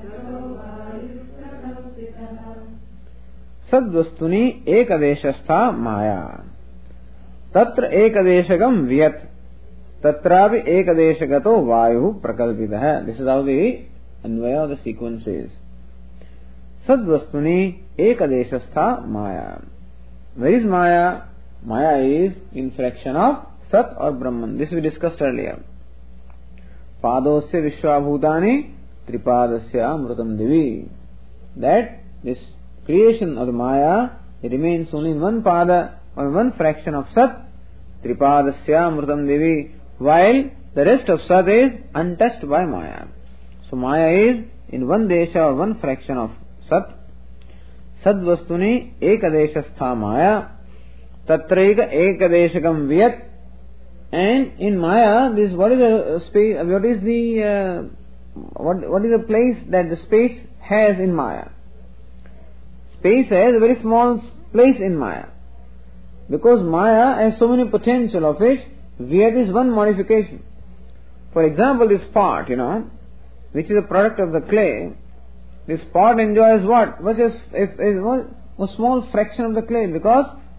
Sadvastuni Ekadeshastha Maya Tatra Ekadeshagam Vyat Tatrapi Ekadeshagato Vayu Prakalpitaha. This is how the Anvaya of the sequence is. Sadvastuni Ekadeshastha Maya. Where is Maya? Maya is in fraction of Sat or Brahman. This we discussed earlier. Padosya Vishwabhutani Tripadasya Amrutam Divi. That this creation of the Maya, it remains only in one pada or one fraction of Sat, Tripadasya Amrutam Divi, while the rest of Sat is untouched by Maya. So Maya is in one desha or one fraction of Sat. Sadvastuni Ekadeshastha Maya Tatraika Ekadeshakam Vyat. And in Maya, this what is the space? What is the uh, what what is the place that the space has in Maya? Space has a very small place in Maya, because Maya has so many potential of it. Vyat is one modification. For example, this pot, you know, which is a product of the clay. This pot enjoys what? What is if, if, a small fraction of the clay, because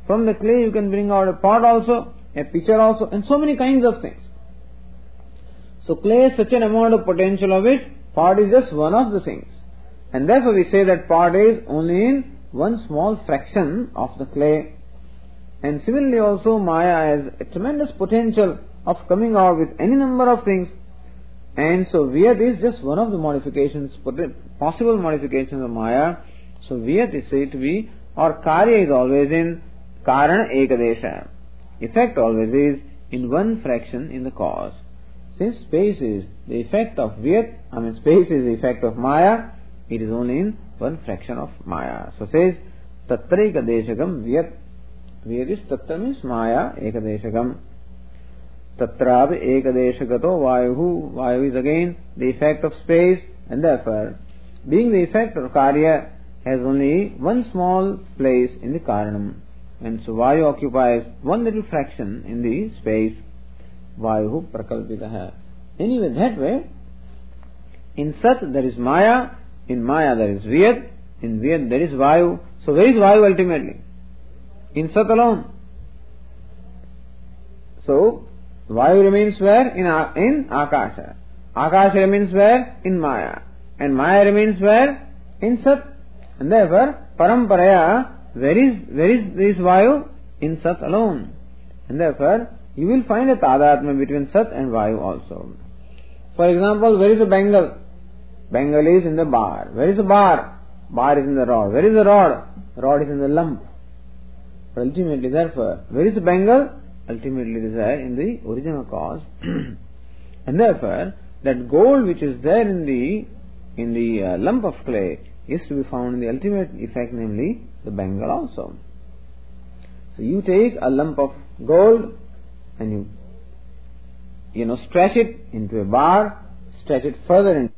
From the clay you can bring out a pot also, a pitcher also, and so many kinds of things. So clay has such an amount of potential of it, pot is just one of the things. And therefore we say that pot is only in one small fraction of the clay. And similarly also Maya has a tremendous potential of coming out with any number of things. And so Vyat is just one of the modifications, possible modifications of Maya. So Vyat is said to be, or Karya is always in Karana Ekadesha. Effect always is in one fraction in the cause. Since space is the effect of Vyat, I mean space is the effect of Maya, it is only in one fraction of Maya. So says, Tatra Ekadeshagam Vyat. Vyat is Tatra means Maya Ekadeshagam. Tatrab Ekadeshagato Vayuhu. Vayu is again the effect of space, and therefore, being the effect of Karya, has only one small place in the Karanam. And so Vayu occupies one little fraction in the space. Vayuhu Prakalpitaha. Anyway, that way, in Sat there is Maya, in Maya there is Vyat, in Vyat there is Vayu. So where is Vayu ultimately? In Sat alone. So, Vayu remains where? In, in Akasha. Akasha remains where? In Maya. And Maya remains where? In Sat. And therefore, Paramparaya, where is, where is this Vayu? In Sat alone. And therefore, you will find a Tadatma between Sat and Vayu also. For example, where is the Bengal? Bengal is in the bar. Where is the bar? Bar is in the rod. Where is the rod? Rod is in the lump. But ultimately, therefore, where is the Bengal? Ultimately it is there in the original cause. And therefore, that gold which is there in the in the uh, lump of clay is to be found in the ultimate effect, namely the Bengal also. So you take a lump of gold and you you know stretch it into a bar, stretch it further in.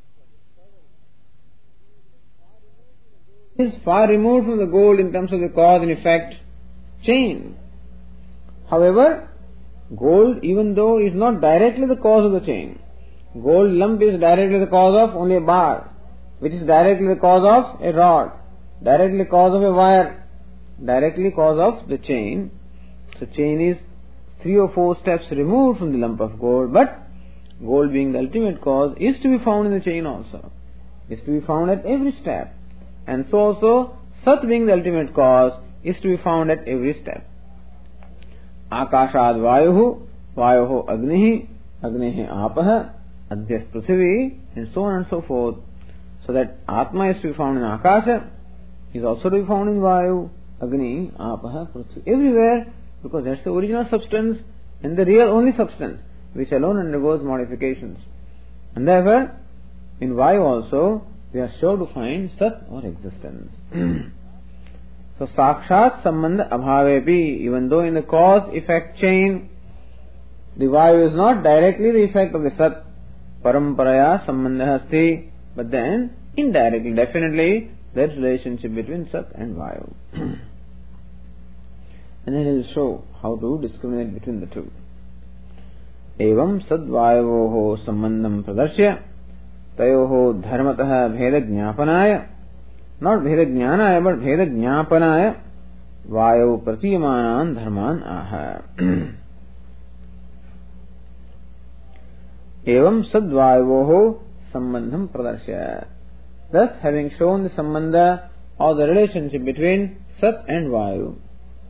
It is far removed from the gold in terms of the cause and effect chain. However, gold, even though is not directly the cause of the chain, gold lump is directly the cause of only a bar, which is directly the cause of a rod, directly cause of a wire, directly cause of the chain. So chain is three or four steps removed from the lump of gold, but gold being the ultimate cause is to be found in the chain also, is to be found at every step. And so also, Sat being the ultimate cause is to be found at every step. Akashad Vayuhu, Vayuhu Agnihi, Agnihi Apaha, Adhyas Prithvi, and so on and so forth. So that Atma is to be found in Akasha, is also to be found in Vayu, Agni, Apaha, Prithvi. Everywhere, because that's the original substance and the real only substance, which alone undergoes modifications. And therefore, in Vayu also, we are sure to find Sat or existence. So, Sakshat Sambandha Abhavepi, even though in the cause-effect chain, the Vayu is not directly the effect of the Sat, Paramparaya Sambandha Hasti, but then, indirectly, definitely, there is relationship between Sat and Vayu. And then he will show how to discriminate between the two. Evam Sadvayoho Sambandham Pradarshya, Tayoho Dharmataha Bheda Jnapanaya, not Bheda Jnanaya, but Bheda Jnapanaya, Vayu Pratiyamanan Dharman Aha. Evam Sadvayoho Sambandham Pradarshya. Thus, having shown the Sambandha or the relationship between Sat and Vayu,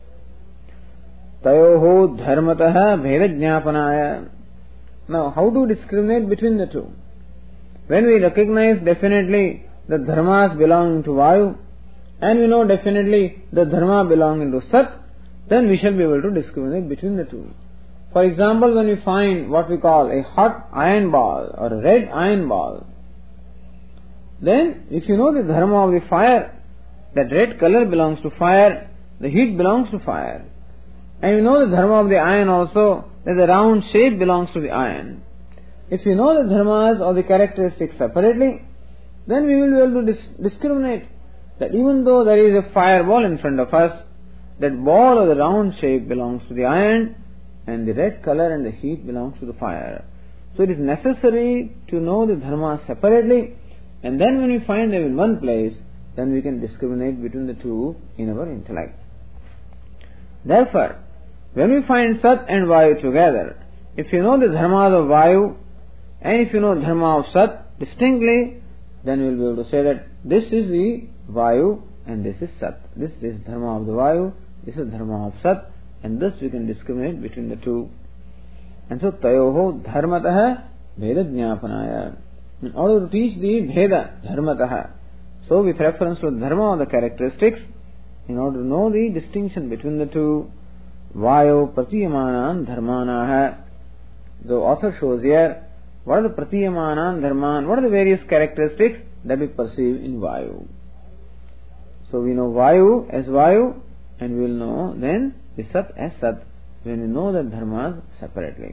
Tayoho Dharmataha Bheda Jnapanaya. Now, how to discriminate between the two? When we recognize definitely the dharmas belonging to Vayu, and we know definitely the dharma belonging to Sat, then we shall be able to discriminate between the two. For example, when we find what we call a hot iron ball or a red iron ball, then if you know the dharma of the fire, that red color belongs to fire, the heat belongs to fire, and you know the dharma of the iron also, that the round shape belongs to the iron. If you know the dharmas or the characteristics separately, then we will be able to dis- discriminate that even though there is a fireball in front of us, that ball or the round shape belongs to the iron, and the red color and the heat belongs to the fire. So it is necessary to know the dharmas separately, and then when we find them in one place, then we can discriminate between the two in our intellect. Therefore, when we find Sat and Vayu together, if you know the dharmas of Vayu and if you know dharma of Sat distinctly, then we will be able to say that this is the Vayu and this is Sat. This is dharma of the Vayu, this is dharma of Sat, and thus we can discriminate between the two. And so, tayoho dharmataha bheda jnapanaya. In order to teach the bheda dharmataha, so with reference to the dharma of the characteristics, in order to know the distinction between the two, Vayo pratiyamanan dharmanaha. The author shows here what are the pratiyamanan dharman, what are the various characteristics that we perceive in Vayu. So we know Vayu as Vayu, and we will know then the Sat as Sat when we know the dharmas separately.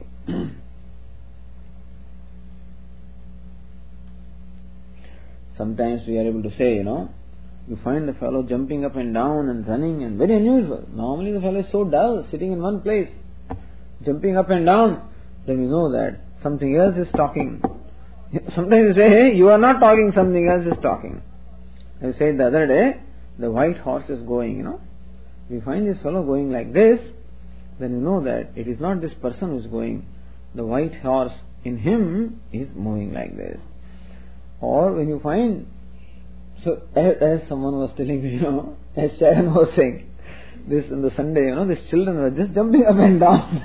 Sometimes we are able to say, you know, you find the fellow jumping up and down and running and very unusual. Normally the fellow is so dull, sitting in one place, jumping up and down. Then we know that something else is talking. Sometimes you say, hey, you are not talking, something else is talking. I said the other day, the white horse is going, you know. We find this fellow going like this, then you know that it is not this person who is going. The white horse in him is moving like this. Or when you find, so as, as someone was telling me, you know, as Sharon was saying, this on the Sunday, you know, these children were just jumping up and down.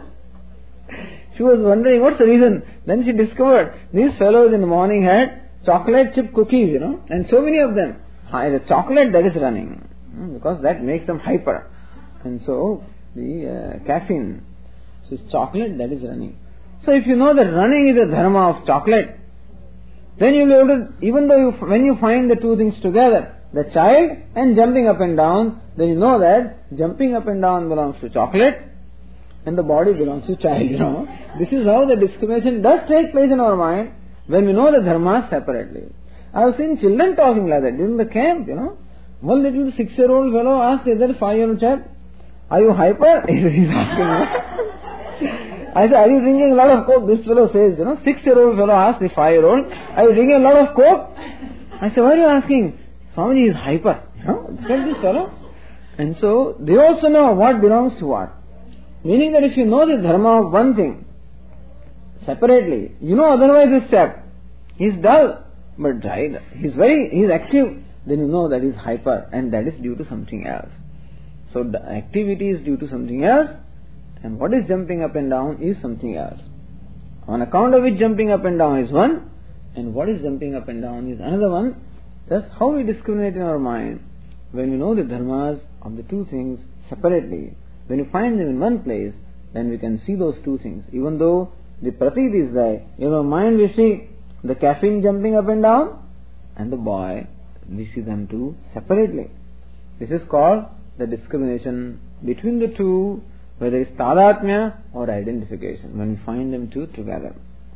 She was wondering what's the reason. Then she discovered these fellows in the morning had chocolate chip cookies, you know, and so many of them. The chocolate that is running, because that makes them hyper. And so the uh, caffeine, so it's chocolate that is running. So if you know that running is a dharma of chocolate, then you will be able to, even though you, when you find the two things together, the child and jumping up and down, then you know that jumping up and down belongs to chocolate and the body belongs to child, you know. This is how the discrimination does take place in our mind when we know the dharmas separately. I have seen children talking like that during the camp, you know. One little six-year-old fellow asked the other five-year-old chap, are you hyper? He's asking me. I said, are you drinking a lot of coke? This fellow says, you know, six-year-old fellow asked the five-year-old, are you drinking a lot of coke? I said, why are you asking? Swamiji is hyper. You know, tell this fellow. And so, they also know what belongs to what. Meaning that if you know the dharma of one thing separately, you know otherwise this chap, he is dull, but dry, he is very, he is active, then you know that he is hyper and that is due to something else. So, the activity is due to something else, and what is jumping up and down is something else. On account of which jumping up and down is one, and what is jumping up and down is another one. That's how we discriminate in our mind. When we know the dharmas of the two things separately, when we find them in one place, then we can see those two things. Even though the pratit is there, in our mind we see the caffeine jumping up and down, and the boy, we see them two separately. This is called the discrimination between the two, whether it's tadatmya or identification, when we find them two together.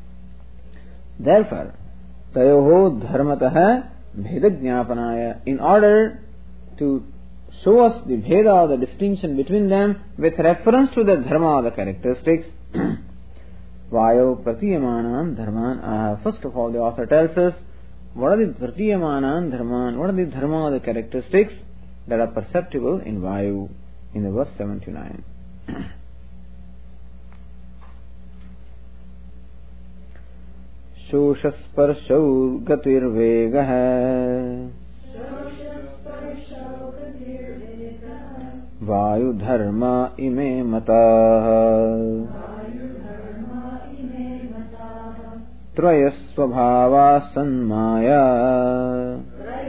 Therefore, tayoho dharmataha bheda jnapanaya, in order to show us the bheda or the distinction between them with reference to the dharma or the characteristics, vayo pratiyamanan dharman. Uh, first of all, the author tells us what are the pratiyamanan dharman, what are the dharma or the characteristics that are perceptible in Vayu, in the verse seventy-nine. Shoshasparshau gatirvegah Vayu dharma ime matah Trayasvabhava sanmaya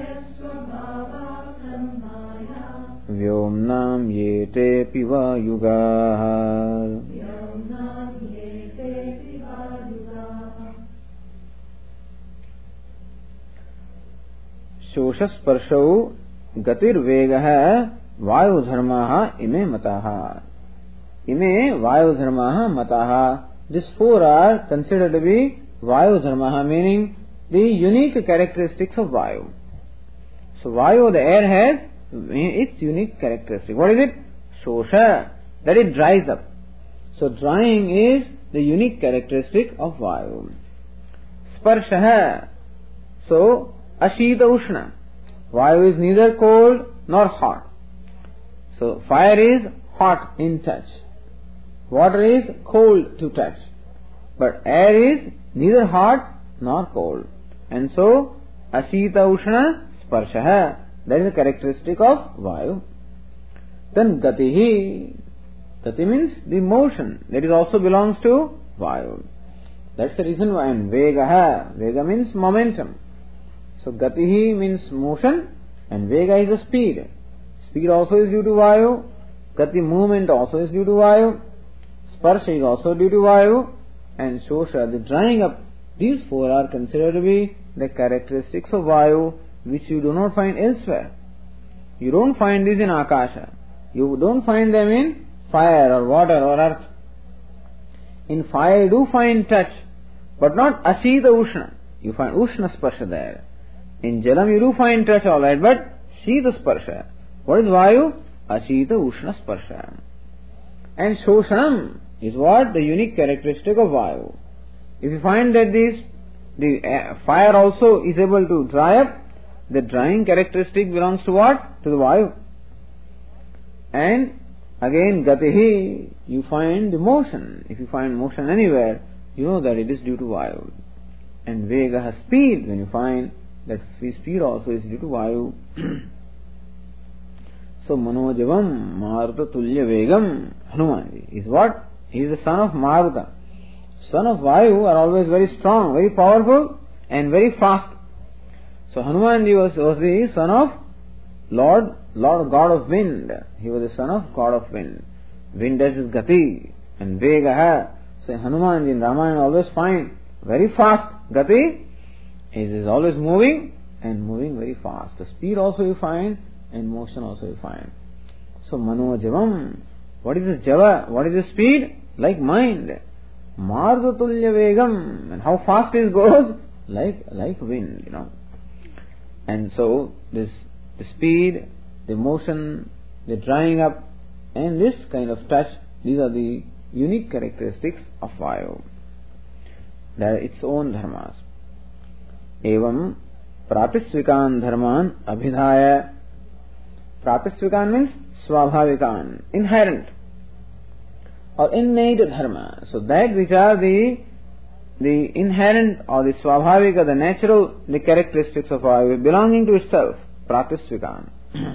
Vyomnam yete piva yuga. Shoshasparshau gatirvegah vayu dharmaha ime mataha. Ime vayu dharmaha mataha. These four are considered to be vayu dharmaha, meaning the unique characteristics of Vayu. So Vayu, the air, has its unique characteristic. What is it? Shosha, that it dries up. So drying is the unique characteristic of Vayu. Sparshaha, so ashita ushna. Vayu is neither cold nor hot. So fire is hot in touch. Water is cold to touch. But air is neither hot nor cold. And so, Ashita Ushna Sparshaha. That is a characteristic of Vayu. Then Gatihi. Gati means the motion. That is also belongs to Vayu. That's the reason why. And Vegaha. Vega means momentum. So Gatihi means motion and Vega is a speed. Speed also is due to Vayu. Gati movement also is due to Vayu. Sparsha is also due to Vayu. And Shosha, the drying up. These four are considered to be the characteristics of Vayu which you do not find elsewhere. You don't find these in Akasha. You don't find them in fire or water or earth. In fire you do find touch, but not Ashita Ushna. You find Ushna Sparsha there. In Jalam you do find touch alright, but Shita Sparsha. What is Vayu? Ashita Ushna Sparsha. And Shoshanam is what? The unique characteristic of Vayu. If you find that this, the uh, fire also is able to dry up, the drying characteristic belongs to what? To the Vayu. And again, Gatihi, you find the motion. If you find motion anywhere, you know that it is due to Vayu. And Vega, speed, when you find that speed also is due to Vayu. So, Manojavam Maruta Tulya Vegam Hanumanji is what? He is the son of Maruta. Son of Vayu are always very strong, very powerful and very fast. So Hanumanji was, was the son of Lord, Lord God of wind. He was the son of God of wind. Wind is Gati and Vegaha. So Hanumanji in Ramayana always find very fast. Gati is, is always moving and moving very fast. The speed also you find and motion also you find. So Manojavam. What is this Java? What is the speed? Like mind. Mardatulya Vegam. And how fast it goes? Like, like wind, you know. And so, this, the speed, the motion, the drying up, and this kind of touch, these are the unique characteristics of Vayu. They are its own dharmas. Evam pratisvikan dharman abhidhaya. Pratisvikan means swabhavikan, inherent or innate dharma. So that which are the the inherent or the swabhavika, the natural, the characteristics of Vayu belonging to itself, pratisvikan.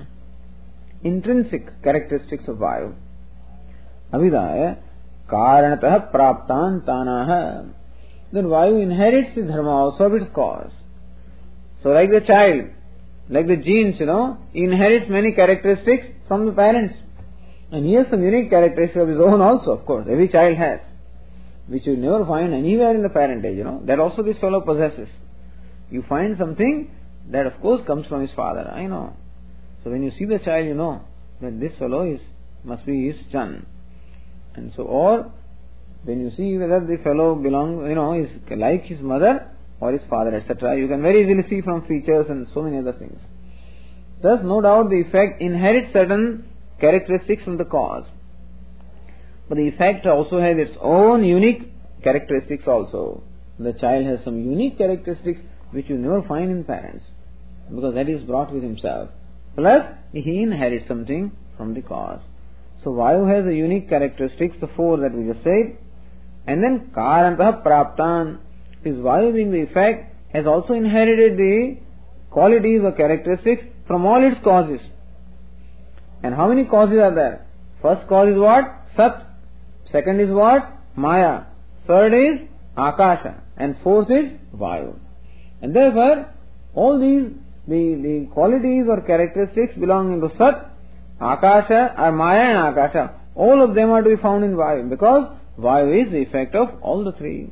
Intrinsic characteristics of Vayu. Abhidhaya karanatah praptan tanaha. Then Vayu inherits the dharma also of its cause. So like the child, like the genes, you know, he inherits many characteristics from the parents. And he has some unique characteristics of his own also, of course. Every child has, which you never find anywhere in the parentage, you know. That also this fellow possesses. You find something that of course comes from his father, I know. So when you see the child, you know that this fellow is must be his son. And so, or when you see whether the fellow belongs, you know, is like his mother or his father, et cetera, you can very easily see from features and so many other things. Thus, no doubt the effect inherits certain characteristics from the cause. But the effect also has its own unique characteristics also. The child has some unique characteristics which you never find in parents, because that is brought with himself. Plus, he inherits something from the cause. So, Vayu has a unique characteristics, the four that we just said. And then, Karantaha Praptan, his Vayu being the effect, has also inherited the qualities or characteristics from all its causes. And how many causes are there? First cause is what? Sat. Second is what? Maya. Third is Akasha. And fourth is Vayu. And therefore, all these, the, the qualities or characteristics belonging to Sat, Akasha, or Maya and Akasha, all of them are to be found in Vayu, because Vayu is the effect of all the three.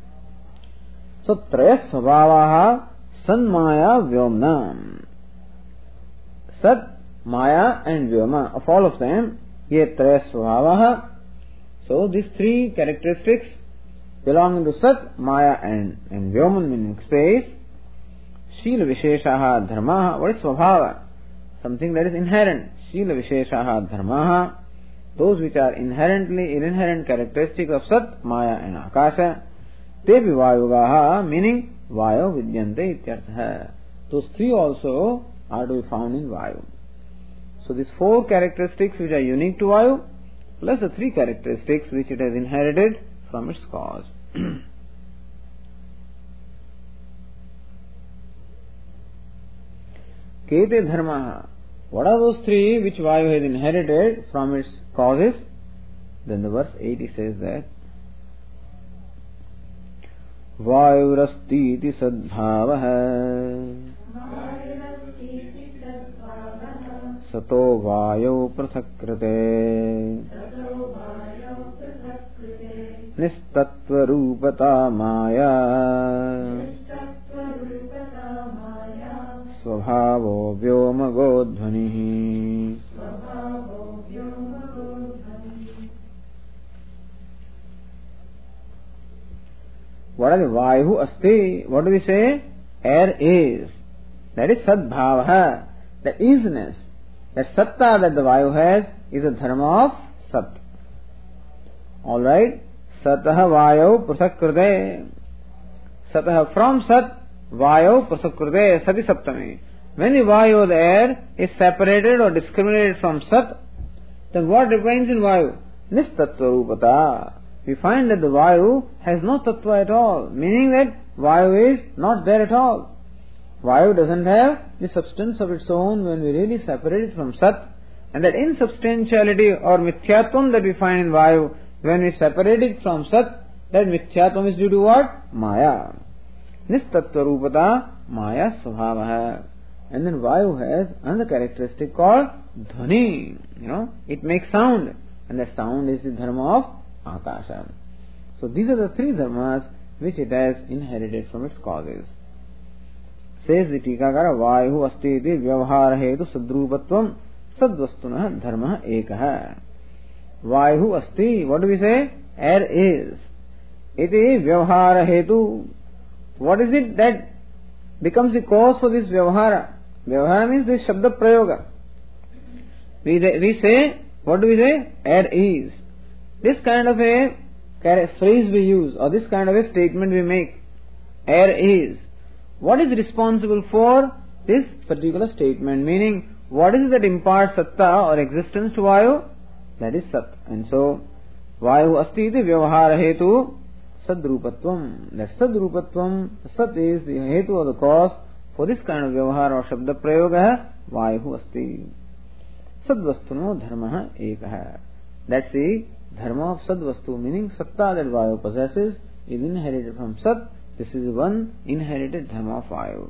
So, Traya Svabhavaha Sanmaya Vyomna. Sat, Maya and Vyoma, of all of them, ye Traya Svabhavaha. So, these three characteristics belonging to Sat, Maya and, and Vyoman, meaning space. Shila Visheshaha Dharmaha. What is Svabhava? Something that is inherent. Shila Visheshaha Dharmaha. Those which are inherently inherent characteristics of Sat, Maya and Akasha. Tepi Vayugaha, meaning Vayu Vidyante Ityartha. Those three also are to be found in Vayu. So these four characteristics which are unique to Vayu plus the three characteristics which it has inherited from its cause. Kete dharma. What are those three which Vayu has inherited from its causes? Then the verse eighty says that Vayurastiti sadbhavah Sato Vayo Prathakrite Nistattva Rupata Maya Svabhavo Vyoma Godhvanihi. What are the Vayu Asti? What do we say? Air is. That is Sadbhava. The isness. That Satta that the Vayu has is a dharma of Sat. Alright? Sataha Vayu Prasakrite. Sataha from Sat. Vayu Prasakrite. Sati Saptami. When the Vayu, the air, is separated or discriminated from Sat, then what remains in Vayu? Nistattva Rupata. We find that the Vayu has no tattva at all, meaning that Vayu is not there at all. Vayu doesn't have the substance of its own when we really separate it from Sat, and that insubstantiality or mithyatvam that we find in Vayu, when we separate it from Sat, that mithyatvam is due to what? Maya. Nistattva Rupata Maya Svabhavaha. And then Vayu has another characteristic called Dhvani. You know, it makes sound, and that sound is the dharma of Akasha. So these are the three dharmas which it has inherited from its causes. Says the Tikakara, Vayu asti iti vyavahara hetu sadrupatvam sadvastunah dharma ekah. Vayu asti, what do we say? Air is. Iti vyavahara hetu. What is it that becomes the cause for this vyavahara? Vyavahara means this shabda prayoga. We, we say, what do we say? Air is. This kind of a phrase we use, or this kind of a statement we make, air is. What is responsible for this particular statement? Meaning, what is it that imparts satta or existence to Vayu? That is Sat. And so, Vayu asti iti vyavahara hetu sadrupatvam. That sadrupatvam, Sat is the hetu or the cause for this kind of vyavahara or shabda prayoga, Vayu asti. Sadvastuno dharma ekah. That's the dharma of sadvastu, meaning satta that Vayu possesses is inherited from Sat. This is one inherited dharma of Vayu.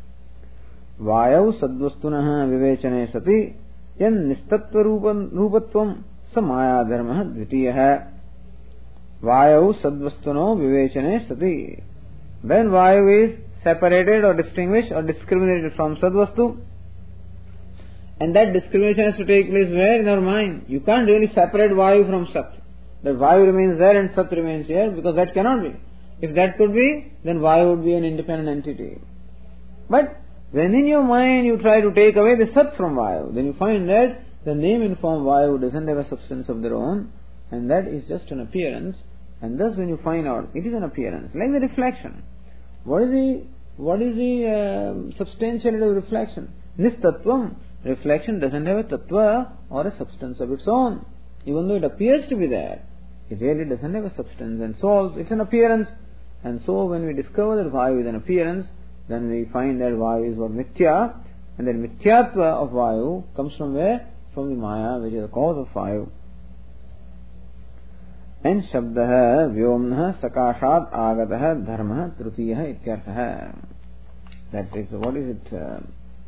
Vayu sadvastunaha vivechane sati yan nistattva rupatvam samaya dharma dvitiyaha. Vayu sadvastuno vivechane sati. When Vayu is separated or distinguished or discriminated from sadvastu, and that discrimination has to take place where? In our mind. You can't really separate Vayu from Sat. That Vayu remains there and Sat remains here, because that cannot be. If that could be, then Vayu would be an independent entity. But when in your mind you try to take away the Sat from Vayu, then you find that the name and form Vayu doesn't have a substance of their own, and that is just an appearance. And thus when you find out, it is an appearance, like the reflection. What is the, what is the uh, substantiality of reflection? Nistatvam. Reflection doesn't have a tattva or a substance of its own. Even though it appears to be there, it really doesn't have a substance, and so it's an appearance. And so when we discover that Vayu is an appearance, then we find that Vayu is what mithya, and that mithyatva of Vayu comes from where? From the Maya, which is the cause of Vayu. And shabdah vyomnah sakashat agatah dharmah trutiyah ityarthah. That is, what is it? Uh,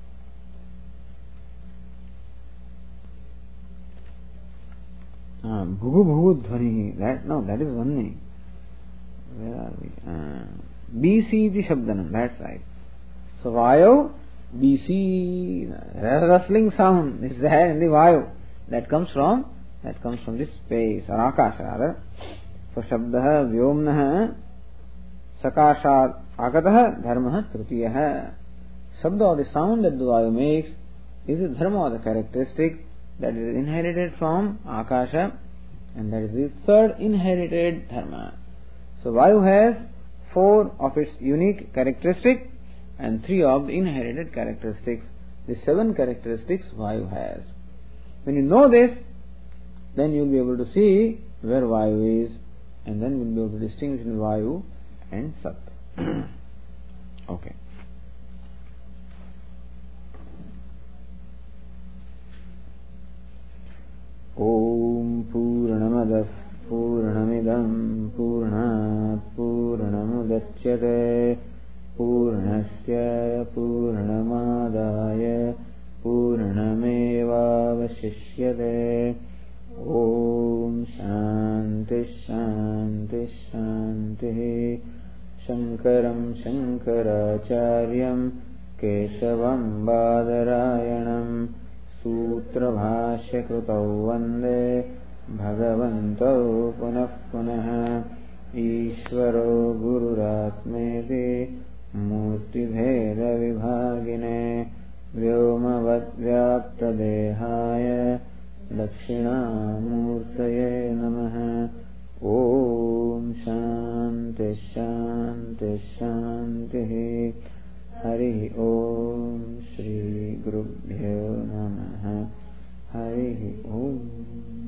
Uh, Bhugu Bhugu Dhvani. That, no, that is one name. Where are we? Uh, B C iti Shabdanam. That's right. So Vayu, B C, rustling sound is there in the Vayu. That comes from, that comes from this space, or Akasha rather. So Shabdah Vyomnah Sakashat Agatah Dharmah Trutiyah. Shabda or the sound that the Vayu makes is the dharma or the characteristic that is inherited from Akasha, and that is the third inherited dharma. So Vayu has four of its unique characteristics and three of the inherited characteristics. The seven characteristics Vayu has. When you know this, then you will be able to see where Vayu is, and then you will be able to distinguish between Vayu and Sat. Okay. Om Purnamadah Purnamidam Purnat Purnamudachyate Purnasya Purnamadaya Purnamevavashishyate. Om Shanti Shanti Shanti. Shankaram Shankaracharyam Keshavam Badarayanam Sutra Bhashya Krutau Vande Bhagavantau Punah Punah. Ishvaro Gururatmeti Murti Bheda Vibhagine Vyomavad Vyapta Dehaya Dakshinamurtaye Namaha. Om Shanti Shanti Shanti. Hari Om Shri Gurubhyo Namaha. Hari Om.